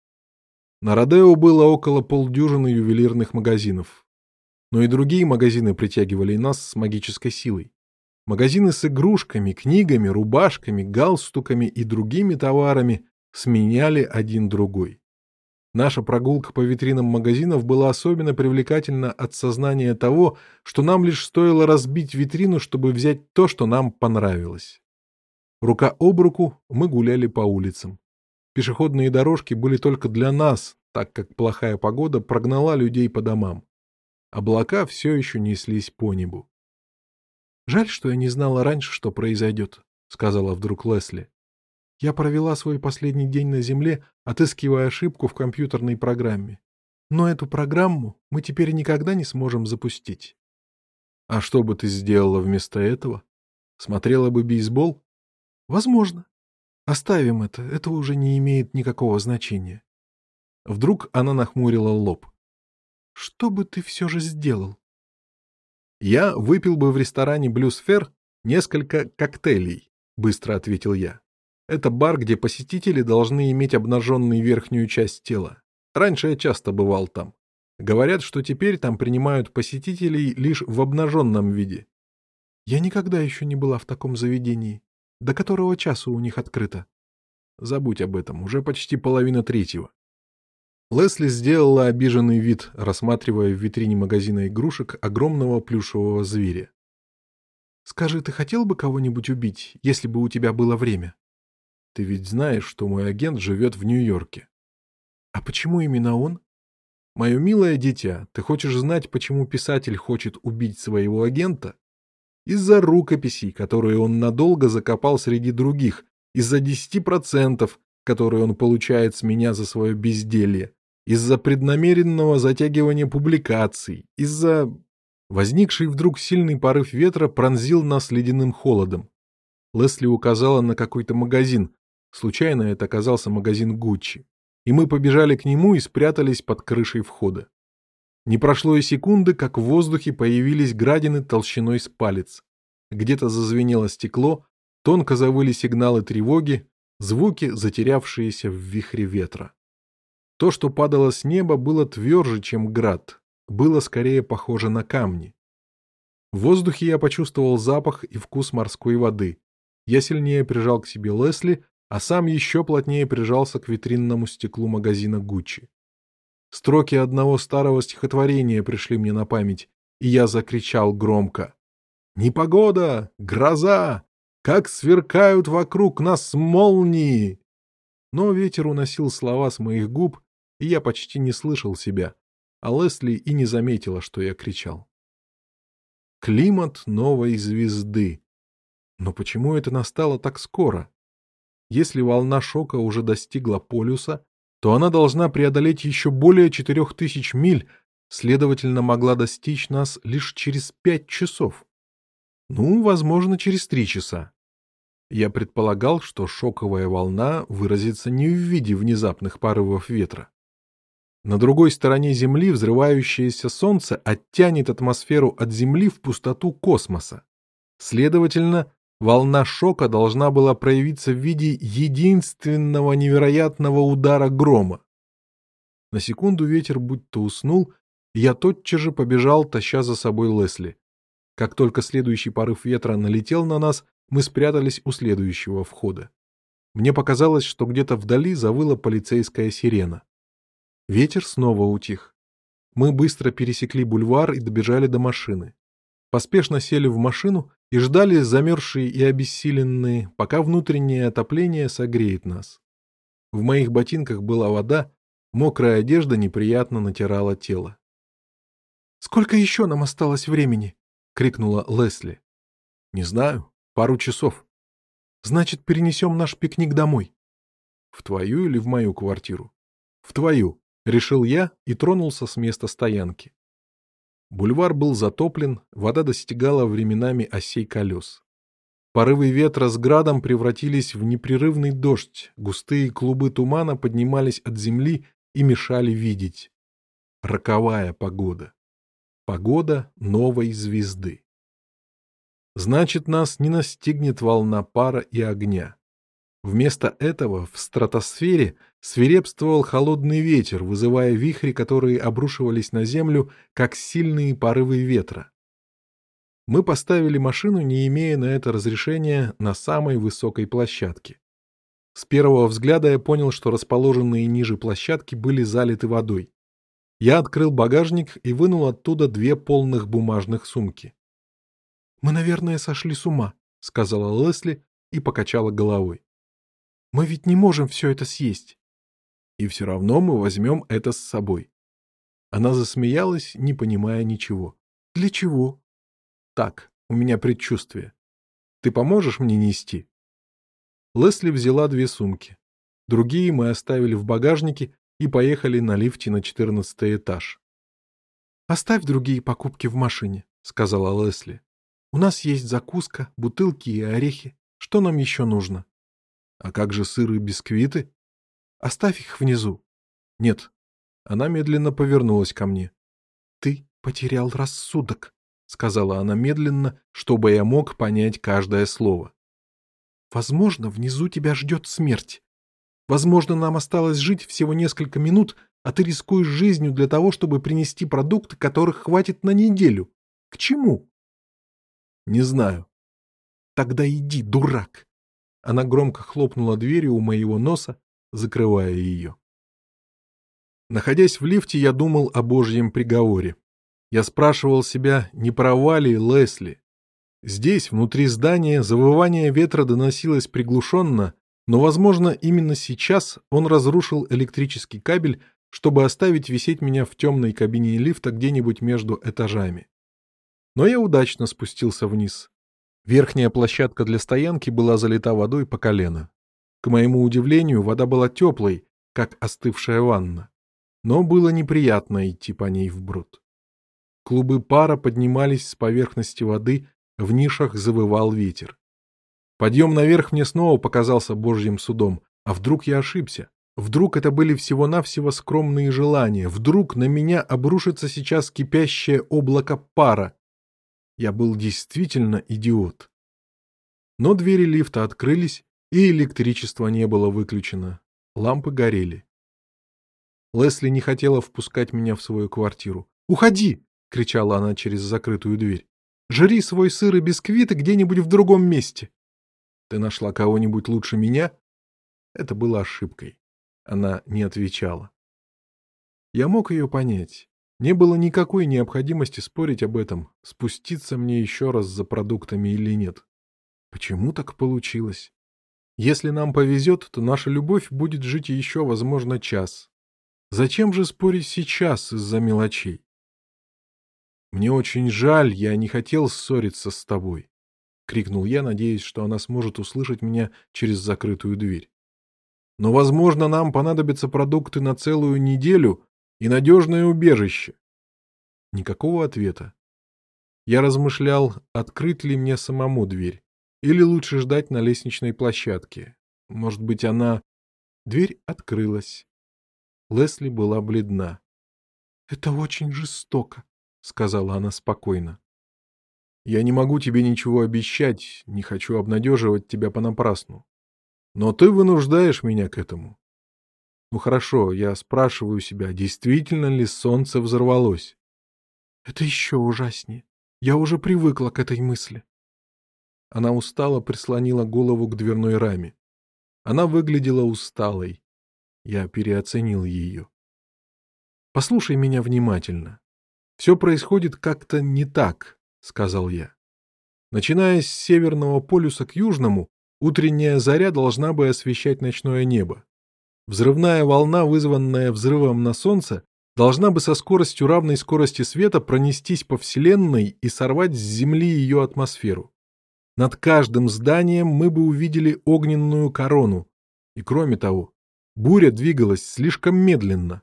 На Родео было около полдюжины ювелирных магазинов. Но и другие магазины притягивали нас с магической силой. Магазины с игрушками, книгами, рубашками, галстуками и другими товарами сменяли один другой. Наша прогулка по витринам магазинов была особенно привлекательна от сознания того, что нам лишь стоило разбить витрину, чтобы взять то, что нам понравилось. Рука об руку мы гуляли по улицам. Пешеходные дорожки были только для нас, так как плохая погода прогнала людей по домам. Облака все еще неслись по небу. «Жаль, что я не знала раньше, что произойдет», — сказала вдруг Лесли. «Я провела свой последний день на Земле, отыскивая ошибку в компьютерной программе. Но эту программу мы теперь никогда не сможем запустить». «А что бы ты сделала вместо этого? Смотрела бы бейсбол?» «Возможно. Оставим это, это уже не имеет никакого значения». Вдруг она нахмурила лоб. «Что бы ты все же сделал?» «Я выпил бы в ресторане «Блюсфер» несколько коктейлей», — быстро ответил я. «Это бар, где посетители должны иметь обнаженную верхнюю часть тела. Раньше я часто бывал там. Говорят, что теперь там принимают посетителей лишь в обнаженном виде». «Я никогда еще не была в таком заведении. До которого часу у них открыто?» «Забудь об этом, уже почти половина третьего». Лесли сделала обиженный вид, рассматривая в витрине магазина игрушек огромного плюшевого зверя. «Скажи, ты хотел бы кого-нибудь убить, если бы у тебя было время?» «Ты ведь знаешь, что мой агент живет в Нью-Йорке». «А почему именно он?» «Мое милое дитя, ты хочешь знать, почему писатель хочет убить своего агента?» «Из-за рукописей, которые он надолго закопал среди других, из-за десяти процентов, которую он получает с меня за свое безделье, из-за преднамеренного затягивания публикаций, из-за... Возникший вдруг сильный порыв ветра пронзил нас ледяным холодом. Лесли указала на какой-то магазин. Случайно это оказался магазин Гуччи. И мы побежали к нему и спрятались под крышей входа. Не прошло и секунды, как в воздухе появились градины толщиной с палец. Где-то зазвенело стекло, тонко завыли сигналы тревоги, звуки, затерявшиеся в вихре ветра. То, что падало с неба, было тверже, чем град, было скорее похоже на камни. В воздухе я почувствовал запах и вкус морской воды. Я сильнее прижал к себе Лесли, а сам еще плотнее прижался к витринному стеклу магазина Гуччи. Строки одного старого стихотворения пришли мне на память, и я закричал громко: «Непогода! Гроза! Как сверкают вокруг нас молнии!» Но ветер уносил слова с моих губ, и я почти не слышал себя, а Лесли и не заметила, что я кричал. Климат новой звезды. Но почему это настало так скоро? Если волна шока уже достигла полюса, то она должна преодолеть еще более четырех тысяч миль, следовательно, могла достичь нас лишь через пять часов. Ну, возможно, через три часа. Я предполагал, что шоковая волна выразится не в виде внезапных порывов ветра. На другой стороне Земли взрывающееся Солнце оттянет атмосферу от Земли в пустоту космоса. Следовательно, волна шока должна была проявиться в виде единственного невероятного удара грома. На секунду ветер будто уснул, и я тотчас же побежал, таща за собой Лесли. Как только следующий порыв ветра налетел на нас, мы спрятались у следующего входа. Мне показалось, что где-то вдали завыла полицейская сирена. Ветер снова утих. Мы быстро пересекли бульвар и добежали до машины. Поспешно сели в машину и ждали, замерзшие и обессиленные, пока внутреннее отопление согреет нас. В моих ботинках была вода, мокрая одежда неприятно натирала тело. «Сколько еще нам осталось времени?» — крикнула Лесли. «Не знаю. Пару часов. Значит, перенесем наш пикник домой». «В твою или в мою квартиру?» «В твою», — решил я и тронулся с места стоянки. Бульвар был затоплен, вода достигала временами осей колес. Порывы ветра с градом превратились в непрерывный дождь, густые клубы тумана поднимались от земли и мешали видеть. Роковая погода. Погода новой звезды. Значит, нас не настигнет волна пара и огня. Вместо этого в стратосфере свирепствовал холодный ветер, вызывая вихри, которые обрушивались на землю, как сильные порывы ветра. Мы поставили машину, не имея на это разрешения, на самой высокой площадке. С первого взгляда я понял, что расположенные ниже площадки были залиты водой. Я открыл багажник и вынул оттуда две полных бумажных сумки. «Мы, наверное, сошли с ума», — сказала Лесли и покачала головой. «Мы ведь не можем все это съесть. И все равно мы возьмем это с собой». Она засмеялась, не понимая ничего. «Для чего?» «Так, у меня предчувствие. Ты поможешь мне нести?» Лесли взяла две сумки. Другие мы оставили в багажнике и поехали на лифте на четырнадцатый этаж. «Оставь другие покупки в машине», — сказала Лесли. «У нас есть закуска, бутылки и орехи. Что нам еще нужно?» «А как же сыр и бисквиты?» «Оставь их внизу». «Нет». Она медленно повернулась ко мне. «Ты потерял рассудок», — сказала она медленно, чтобы я мог понять каждое слово. «Возможно, внизу тебя ждет смерть. Возможно, нам осталось жить всего несколько минут, а ты рискуешь жизнью для того, чтобы принести продукты, которых хватит на неделю. К чему?» «Не знаю». «Тогда иди, дурак!» Она громко хлопнула дверью у моего носа, закрывая ее. Находясь в лифте, я думал о Божьем приговоре. Я спрашивал себя, не права ли Лесли. Здесь, внутри здания, завывание ветра доносилось приглушенно, но, возможно, именно сейчас он разрушил электрический кабель, чтобы оставить висеть меня в темной кабине лифта где-нибудь между этажами. Но я удачно спустился вниз. Верхняя площадка для стоянки была залита водой по колено. К моему удивлению, вода была теплой, как остывшая ванна, но было неприятно идти по ней вброд. Клубы пара поднимались с поверхности воды, в нишах завывал ветер. Подъем наверх мне снова показался божьим судом. А вдруг я ошибся? Вдруг это были всего-навсего скромные желания? Вдруг на меня обрушится сейчас кипящее облако пара? Я был действительно идиот. Но двери лифта открылись, и электричество не было выключено. Лампы горели. Лесли не хотела впускать меня в свою квартиру. «Уходи!» — кричала она через закрытую дверь. «Жри свой сыр и бисквиты где-нибудь в другом месте!» «Ты нашла кого-нибудь лучше меня?» Это было ошибкой. Она не отвечала. Я мог ее понять. Не было никакой необходимости спорить об этом, спуститься мне еще раз за продуктами или нет. Почему так получилось? Если нам повезет, то наша любовь будет жить еще, возможно, час. Зачем же спорить сейчас из-за мелочей? Мне очень жаль, я не хотел ссориться с тобой. — крикнул я, надеясь, что она сможет услышать меня через закрытую дверь. «Но, возможно, нам понадобятся продукты на целую неделю и надежное убежище». Никакого ответа. Я размышлял, открыть ли мне самому дверь, или лучше ждать на лестничной площадке. Может быть, она... Дверь открылась. Лесли была бледна. «Это очень жестоко», — сказала она спокойно. «Я не могу тебе ничего обещать, не хочу обнадеживать тебя понапрасну. Но ты вынуждаешь меня к этому. Ну хорошо, я спрашиваю себя, действительно ли солнце взорвалось?» «Это еще ужаснее. Я уже привыкла к этой мысли». Она устало прислонила голову к дверной раме. Она выглядела усталой. Я переоценил ее. «Послушай меня внимательно. Все происходит как-то не так», — сказал я. «Начиная с северного полюса к южному, утренняя заря должна бы освещать ночное небо. Взрывная волна, вызванная взрывом на Солнце, должна бы со скоростью, равной скорости света, пронестись по Вселенной и сорвать с Земли ее атмосферу. Над каждым зданием мы бы увидели огненную корону. И кроме того, буря двигалась слишком медленно».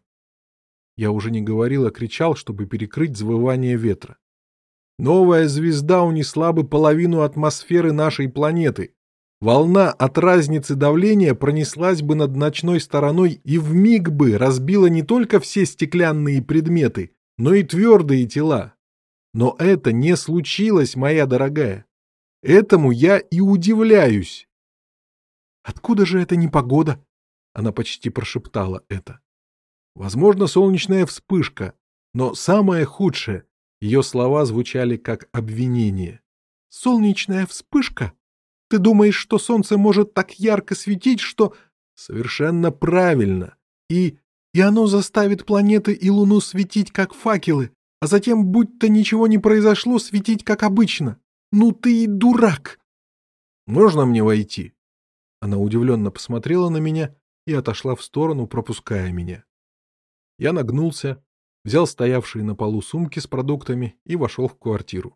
Я уже не говорил, а кричал, чтобы перекрыть завывание ветра. «Новая звезда унесла бы половину атмосферы нашей планеты. Волна от разницы давления пронеслась бы над ночной стороной и вмиг бы разбила не только все стеклянные предметы, но и твердые тела. Но это не случилось, моя дорогая. Этому я и удивляюсь». «Откуда же эта непогода?» Она почти прошептала это. «Возможно, солнечная вспышка, но самое худшее». Ее слова звучали как обвинение. «Солнечная вспышка? Ты думаешь, что солнце может так ярко светить, что...» «Совершенно правильно. И... и оно заставит планеты и Луну светить, как факелы, а затем, будто ничего не произошло, светить, как обычно. Ну ты и дурак!» «Можно мне войти?» Она удивленно посмотрела на меня и отошла в сторону, пропуская меня. Я нагнулся, взял стоявшие на полу сумки с продуктами и вошел в квартиру.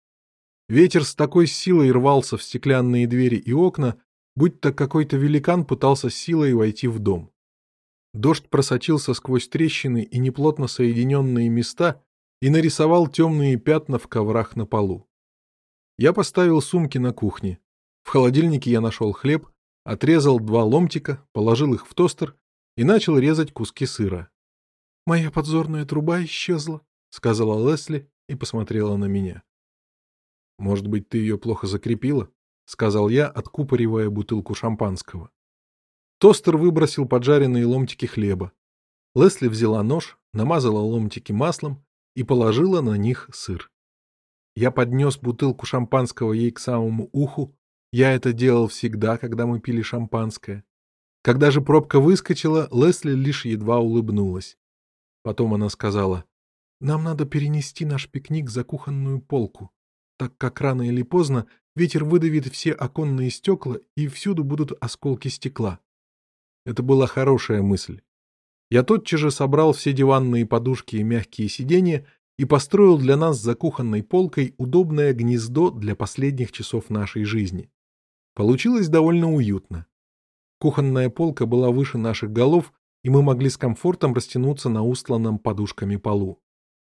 Ветер с такой силой рвался в стеклянные двери и окна, будто какой-то великан пытался силой войти в дом. Дождь просочился сквозь трещины и неплотно соединенные места и нарисовал темные пятна в коврах на полу. Я поставил сумки на кухне. В холодильнике я нашел хлеб, отрезал два ломтика, положил их в тостер и начал резать куски сыра. «Моя подзорная труба исчезла», — сказала Лесли и посмотрела на меня. «Может быть, ты ее плохо закрепила?» — сказал я, откупоривая бутылку шампанского. Тостер выбросил поджаренные ломтики хлеба. Лесли взяла нож, намазала ломтики маслом и положила на них сыр. Я поднес бутылку шампанского ей к самому уху. Я это делал всегда, когда мы пили шампанское. Когда же пробка выскочила, Лесли лишь едва улыбнулась. Потом она сказала: «Нам надо перенести наш пикник за кухонную полку, так как рано или поздно ветер выдавит все оконные стекла и всюду будут осколки стекла». Это была хорошая мысль. Я тотчас же собрал все диванные подушки и мягкие сиденья и построил для нас за кухонной полкой удобное гнездо для последних часов нашей жизни. Получилось довольно уютно. Кухонная полка была выше наших голов, и мы могли с комфортом растянуться на устланном подушками полу.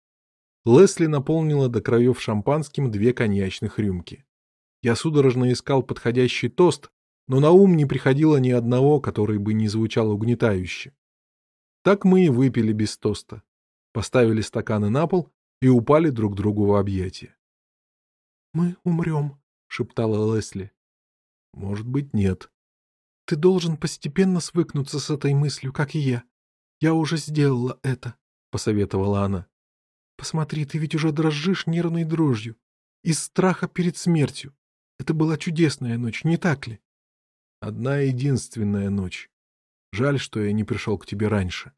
Лесли наполнила до краев шампанским две коньячных рюмки. Я судорожно искал подходящий тост, но на ум не приходило ни одного, который бы не звучал угнетающе. Так мы и выпили без тоста, поставили стаканы на пол и упали друг другу в объятия. «Мы умрем», — шептала Лесли. «Может быть, нет». «Ты должен постепенно свыкнуться с этой мыслью, как и я. Я уже сделала это», — посоветовала она. «Посмотри, ты ведь уже дрожишь нервной дрожью. Из страха перед смертью. Это была чудесная ночь, не так ли?» «Одна единственная ночь. Жаль, что я не пришел к тебе раньше».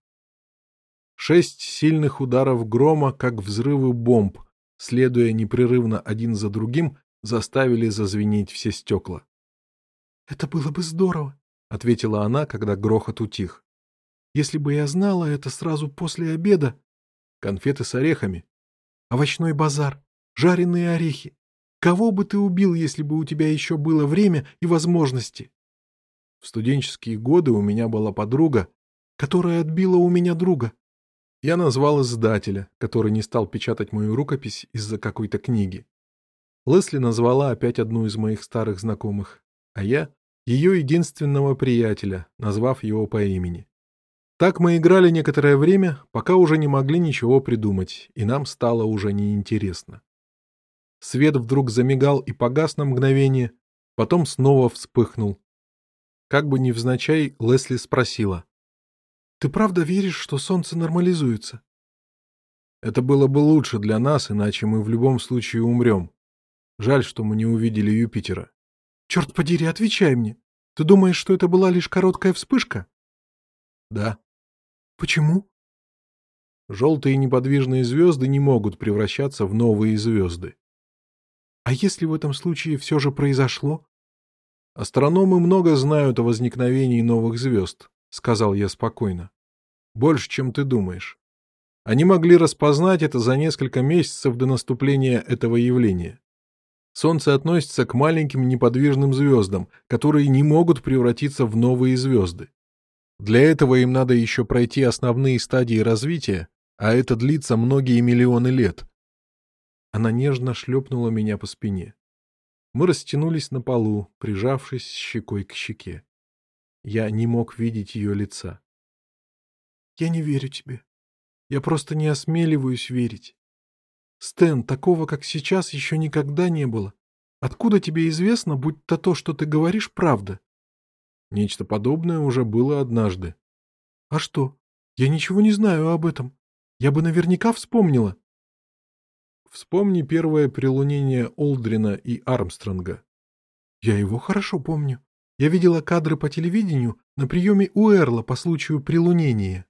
Шесть сильных ударов грома, как взрывы бомб, следуя непрерывно один за другим, заставили зазвенеть все стекла. «Это было бы здорово», — ответила она, когда грохот утих. «Если бы я знала это сразу после обеда...» «Конфеты с орехами». «Овощной базар, жареные орехи. Кого бы ты убил, если бы у тебя еще было время и возможности?» В студенческие годы у меня была подруга, которая отбила у меня друга. Я назвал издателя, который не стал печатать мою рукопись из-за какой-то книги. Лесли назвала опять одну из моих старых знакомых, а я — ее единственного приятеля, назвав его по имени. Так мы играли некоторое время, пока уже не могли ничего придумать, и нам стало уже неинтересно. Свет вдруг замигал и погас на мгновение, потом снова вспыхнул. Как бы невзначай, Лесли спросила: «Ты правда веришь, что солнце нормализуется?» «Это было бы лучше для нас, иначе мы в любом случае умрем. Жаль, что мы не увидели Юпитера». «Черт подери, отвечай мне. Ты думаешь, что это была лишь короткая вспышка?» «Да». «Почему?» «Желтые неподвижные звезды не могут превращаться в новые звезды». «А если в этом случае все же произошло?» «Астрономы много знают о возникновении новых звезд», — сказал я спокойно. «Больше, чем ты думаешь. Они могли распознать это за несколько месяцев до наступления этого явления. Солнце относится к маленьким неподвижным звездам, которые не могут превратиться в новые звезды. Для этого им надо еще пройти основные стадии развития, а это длится многие миллионы лет». Она нежно шлепнула меня по спине. Мы растянулись на полу, прижавшись щекой к щеке. Я не мог видеть ее лица. «Я не верю тебе. Я просто не осмеливаюсь верить. Стэн, такого, как сейчас, еще никогда не было. Откуда тебе известно, будто то, что ты говоришь, правда?» «Нечто подобное уже было однажды». «А что? Я ничего не знаю об этом. Я бы наверняка вспомнила». «Вспомни первое прилунение Олдрина и Армстронга». «Я его хорошо помню. Я видела кадры по телевидению на приеме у Эрла по случаю прилунения».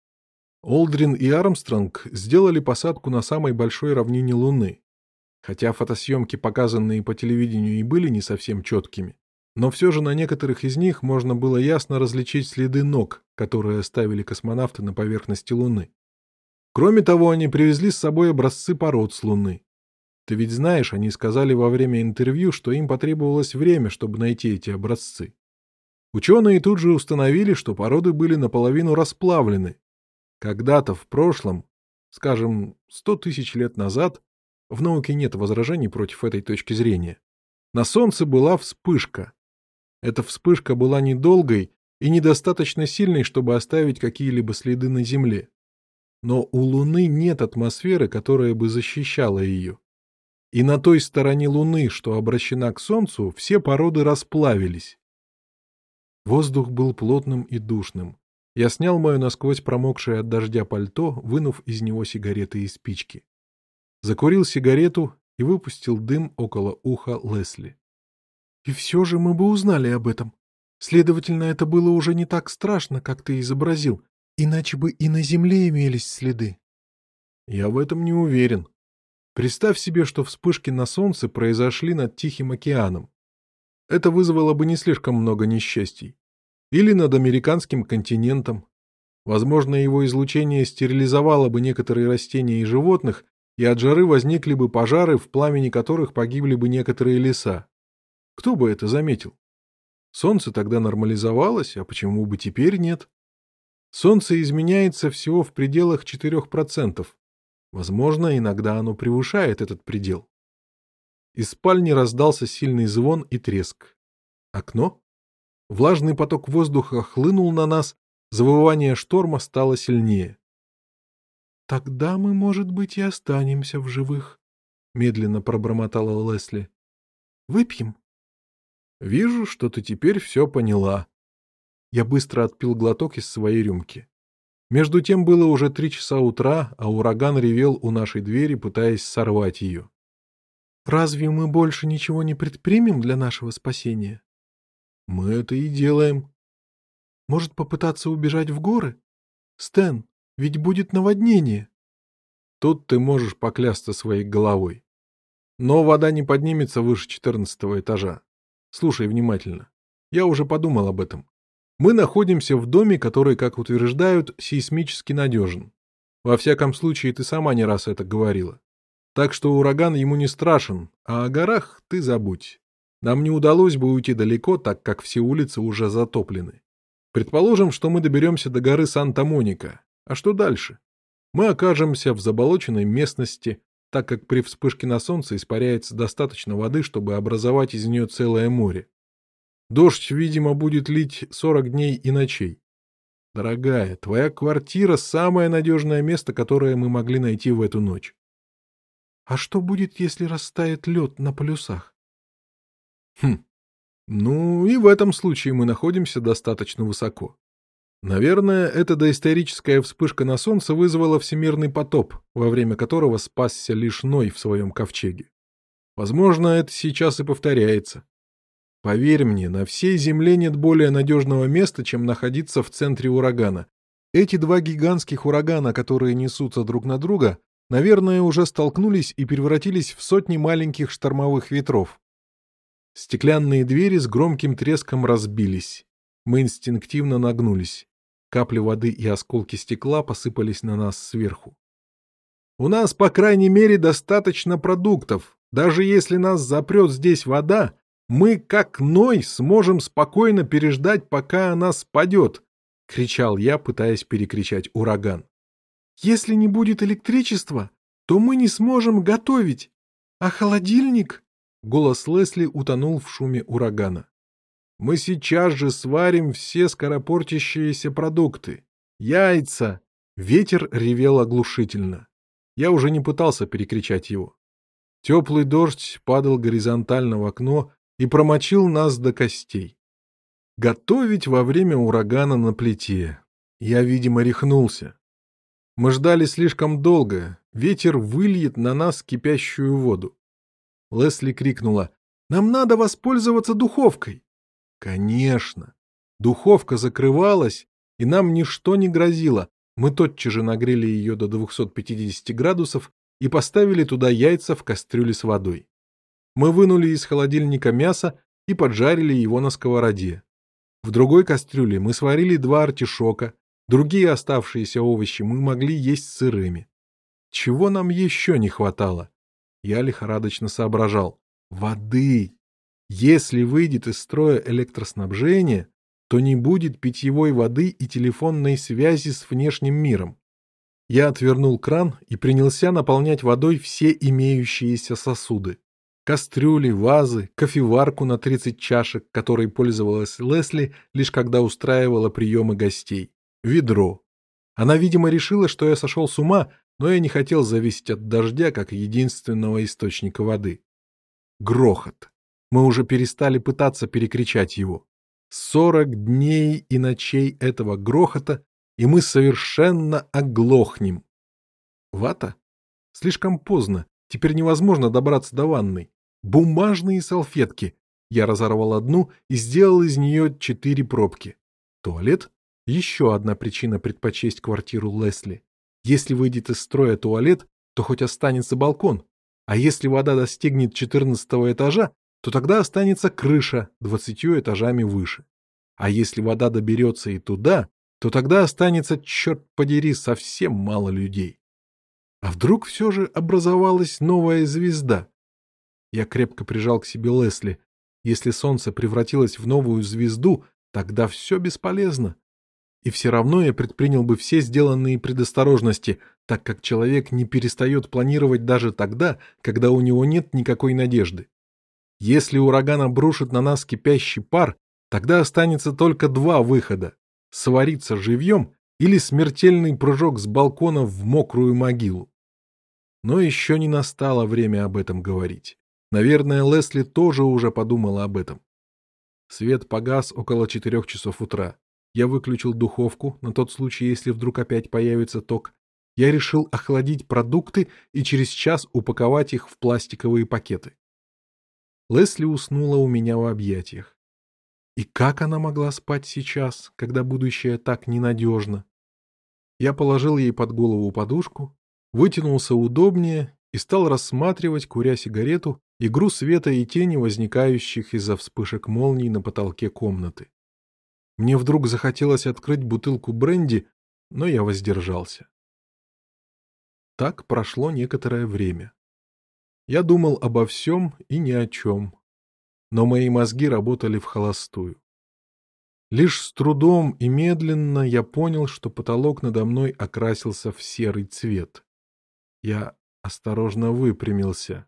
Олдрин и Армстронг сделали посадку на самой большой равнине Луны. Хотя фотосъемки, показанные по телевидению, и были не совсем четкими, но все же на некоторых из них можно было ясно различить следы ног, которые оставили космонавты на поверхности Луны. Кроме того, они привезли с собой образцы пород с Луны. Ты ведь знаешь, они сказали во время интервью, что им потребовалось время, чтобы найти эти образцы. Ученые тут же установили, что породы были наполовину расплавлены. Когда-то в прошлом, скажем, сто тысяч лет назад, в науке нет возражений против этой точки зрения, на Солнце была вспышка. Эта вспышка была недолгой и недостаточно сильной, чтобы оставить какие-либо следы на Земле. Но у Луны нет атмосферы, которая бы защищала ее. И на той стороне Луны, что обращена к Солнцу, все породы расплавились. Воздух был плотным и душным. Я снял мое насквозь промокшее от дождя пальто, вынув из него сигареты и спички. Закурил сигарету и выпустил дым около уха Лесли. «И все же мы бы узнали об этом. Следовательно, это было уже не так страшно, как ты изобразил. Иначе бы и на Земле имелись следы». «Я в этом не уверен. Представь себе, что вспышки на Солнце произошли над Тихим океаном. Это вызвало бы не слишком много несчастий. Или над американским континентом. Возможно, его излучение стерилизовало бы некоторые растения и животных, и от жары возникли бы пожары, в пламени которых погибли бы некоторые леса. Кто бы это заметил? Солнце тогда нормализовалось, а почему бы теперь нет? Солнце изменяется всего в пределах четырех процентов. Возможно, иногда оно превышает этот предел. Из спальни раздался сильный звон и треск. Окно? Влажный поток воздуха хлынул на нас, завывание шторма стало сильнее. «Тогда мы, может быть, и останемся в живых», — медленно пробормотала Лесли. «Выпьем?» «Вижу, что ты теперь все поняла». Я быстро отпил глоток из своей рюмки. Между тем было уже три часа утра, а ураган ревел у нашей двери, пытаясь сорвать ее. «Разве мы больше ничего не предпримем для нашего спасения?» «Мы это и делаем». «Может, попытаться убежать в горы? Стэн, ведь будет наводнение». «Тут ты можешь поклясться своей головой. Но вода не поднимется выше четырнадцатого этажа. Слушай внимательно. Я уже подумал об этом. Мы находимся в доме, который, как утверждают, сейсмически надежен. Во всяком случае, ты сама не раз это говорила. Так что ураган ему не страшен, а о горах ты забудь. Нам не удалось бы уйти далеко, так как все улицы уже затоплены. Предположим, что мы доберемся до горы Санта-Моника. А что дальше? Мы окажемся в заболоченной местности, так как при вспышке на солнце испаряется достаточно воды, чтобы образовать из нее целое море. Дождь, видимо, будет лить сорок дней и ночей. Дорогая, твоя квартира — самое надежное место, которое мы могли найти в эту ночь. А что будет, если растает лед на полюсах? Хм, ну и в этом случае мы находимся достаточно высоко. Наверное, эта доисторическая вспышка на солнце вызвала всемирный потоп, во время которого спасся лишь Ной в своем ковчеге. Возможно, это сейчас и повторяется. Поверь мне, на всей Земле нет более надежного места, чем находиться в центре урагана. Эти два гигантских урагана, которые несутся друг на друга, наверное, уже столкнулись и превратились в сотни маленьких штормовых ветров. Стеклянные двери с громким треском разбились. Мы инстинктивно нагнулись. Капли воды и осколки стекла посыпались на нас сверху. У нас, по крайней мере, достаточно продуктов. Даже если нас запрет здесь вода, мы, как Ной, сможем спокойно переждать, пока она спадет, — кричал я, пытаясь перекричать ураган. Если не будет электричества, то мы не сможем готовить. А холодильник? Голос Лесли утонул в шуме урагана. Мы сейчас же сварим все скоропортящиеся продукты. Яйца! Ветер ревел оглушительно. Я уже не пытался перекричать его. Теплый дождь падал горизонтально в окно и промочил нас до костей. Готовить во время урагана на плите. Я, видимо, рехнулся. Мы ждали слишком долго. Ветер выльет на нас кипящую воду. Лесли крикнула: «Нам надо воспользоваться духовкой!» Конечно. Духовка закрывалась, и нам ничто не грозило. Мы тотчас же нагрели ее до двухсот пятидесяти градусов и поставили туда яйца в кастрюле с водой. Мы вынули из холодильника мясо и поджарили его на сковороде. В другой кастрюле мы сварили два артишока, другие оставшиеся овощи мы могли есть сырыми. Чего нам еще не хватало? Я лихорадочно соображал. Воды! Если выйдет из строя электроснабжение, то не будет питьевой воды и телефонной связи с внешним миром. Я отвернул кран и принялся наполнять водой все имеющиеся сосуды. Кастрюли, вазы, кофеварку на тридцать чашек, которой пользовалась Лесли лишь когда устраивала приемы гостей. Ведро. Она, видимо, решила, что я сошел с ума, но я не хотел зависеть от дождя как единственного источника воды. Грохот. Мы уже перестали пытаться перекричать его. Сорок дней и ночей этого грохота, и мы совершенно оглохнем. Вата? Слишком поздно. Теперь невозможно добраться до ванной. Бумажные салфетки. Я разорвал одну и сделал из нее четыре пробки. Туалет? Еще одна причина предпочесть квартиру Лесли. Если выйдет из строя туалет, то хоть останется балкон. А если вода достигнет четырнадцатого этажа, то тогда останется крыша двадцатью этажами выше. А если вода доберется и туда, то тогда останется, черт подери, совсем мало людей. А вдруг все же образовалась новая звезда? Я крепко прижал к себе Лесли. Если Солнце превратилось в новую звезду, тогда все бесполезно. И все равно я предпринял бы все сделанные предосторожности, так как человек не перестает планировать даже тогда, когда у него нет никакой надежды. Если ураган обрушит на нас кипящий пар, тогда останется только два выхода — свариться живьем или смертельный прыжок с балкона в мокрую могилу. Но еще не настало время об этом говорить. Наверное, Лесли тоже уже подумала об этом. Свет погас около четырех часов утра. Я выключил духовку на тот случай, если вдруг опять появится ток. Я решил охладить продукты и через час упаковать их в пластиковые пакеты. Лесли уснула у меня в объятиях. И как она могла спать сейчас, когда будущее так ненадежно? Я положил ей под голову подушку, вытянулся удобнее и стал рассматривать, куря сигарету, игру света и тени, возникающих из-за вспышек молний на потолке комнаты. Мне вдруг захотелось открыть бутылку бренди, но я воздержался. Так прошло некоторое время. Я думал обо всем и ни о чем, но мои мозги работали вхолостую. Лишь с трудом и медленно я понял, что потолок надо мной окрасился в серый цвет. Я осторожно выпрямился.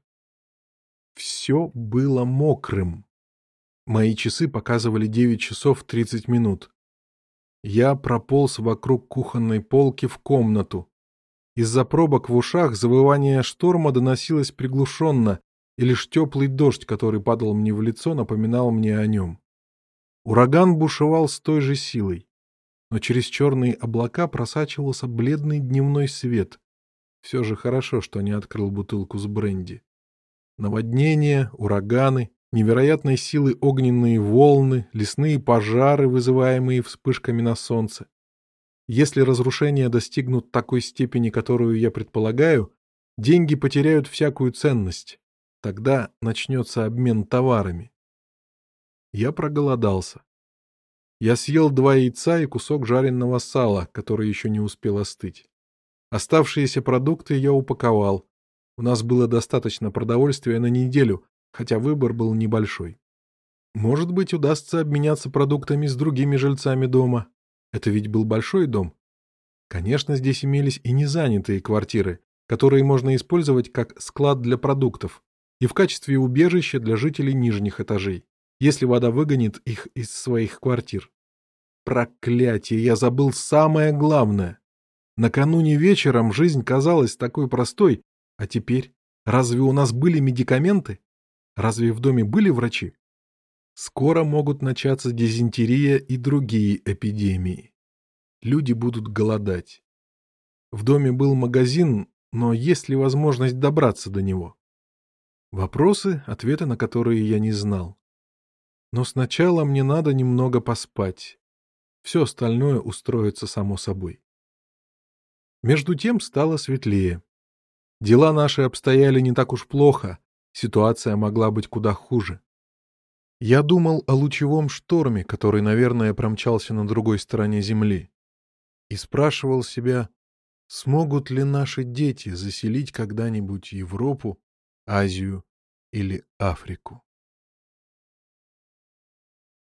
Все было мокрым. Мои часы показывали девять часов тридцать минут. Я прополз вокруг кухонной полки в комнату. Из-за пробок в ушах завывание шторма доносилось приглушенно, и лишь теплый дождь, который падал мне в лицо, напоминал мне о нем. Ураган бушевал с той же силой, но через черные облака просачивался бледный дневной свет. Все же хорошо, что не открыл бутылку с бренди. Наводнения, ураганы, невероятной силы огненные волны, лесные пожары, вызываемые вспышками на солнце. Если разрушения достигнут такой степени, которую я предполагаю, деньги потеряют всякую ценность. Тогда начнется обмен товарами. Я проголодался. Я съел два яйца и кусок жареного сала, который еще не успел остыть. Оставшиеся продукты я упаковал. У нас было достаточно продовольствия на неделю, хотя выбор был небольшой. Может быть, удастся обменяться продуктами с другими жильцами дома. Это ведь был большой дом. Конечно, здесь имелись и незанятые квартиры, которые можно использовать как склад для продуктов и в качестве убежища для жителей нижних этажей, если вода выгонит их из своих квартир. Проклятие, я забыл самое главное. Накануне вечером жизнь казалась такой простой, а теперь разве у нас были медикаменты? Разве в доме были врачи? Скоро могут начаться дизентерия и другие эпидемии. Люди будут голодать. В доме был магазин, но есть ли возможность добраться до него? Вопросы, ответы на которые я не знал. Но сначала мне надо немного поспать. Все остальное устроится само собой. Между тем стало светлее. Дела наши обстояли не так уж плохо, ситуация могла быть куда хуже. Я думал о лучевом шторме, который, наверное, промчался на другой стороне Земли, и спрашивал себя, смогут ли наши дети заселить когда-нибудь Европу, Азию или Африку.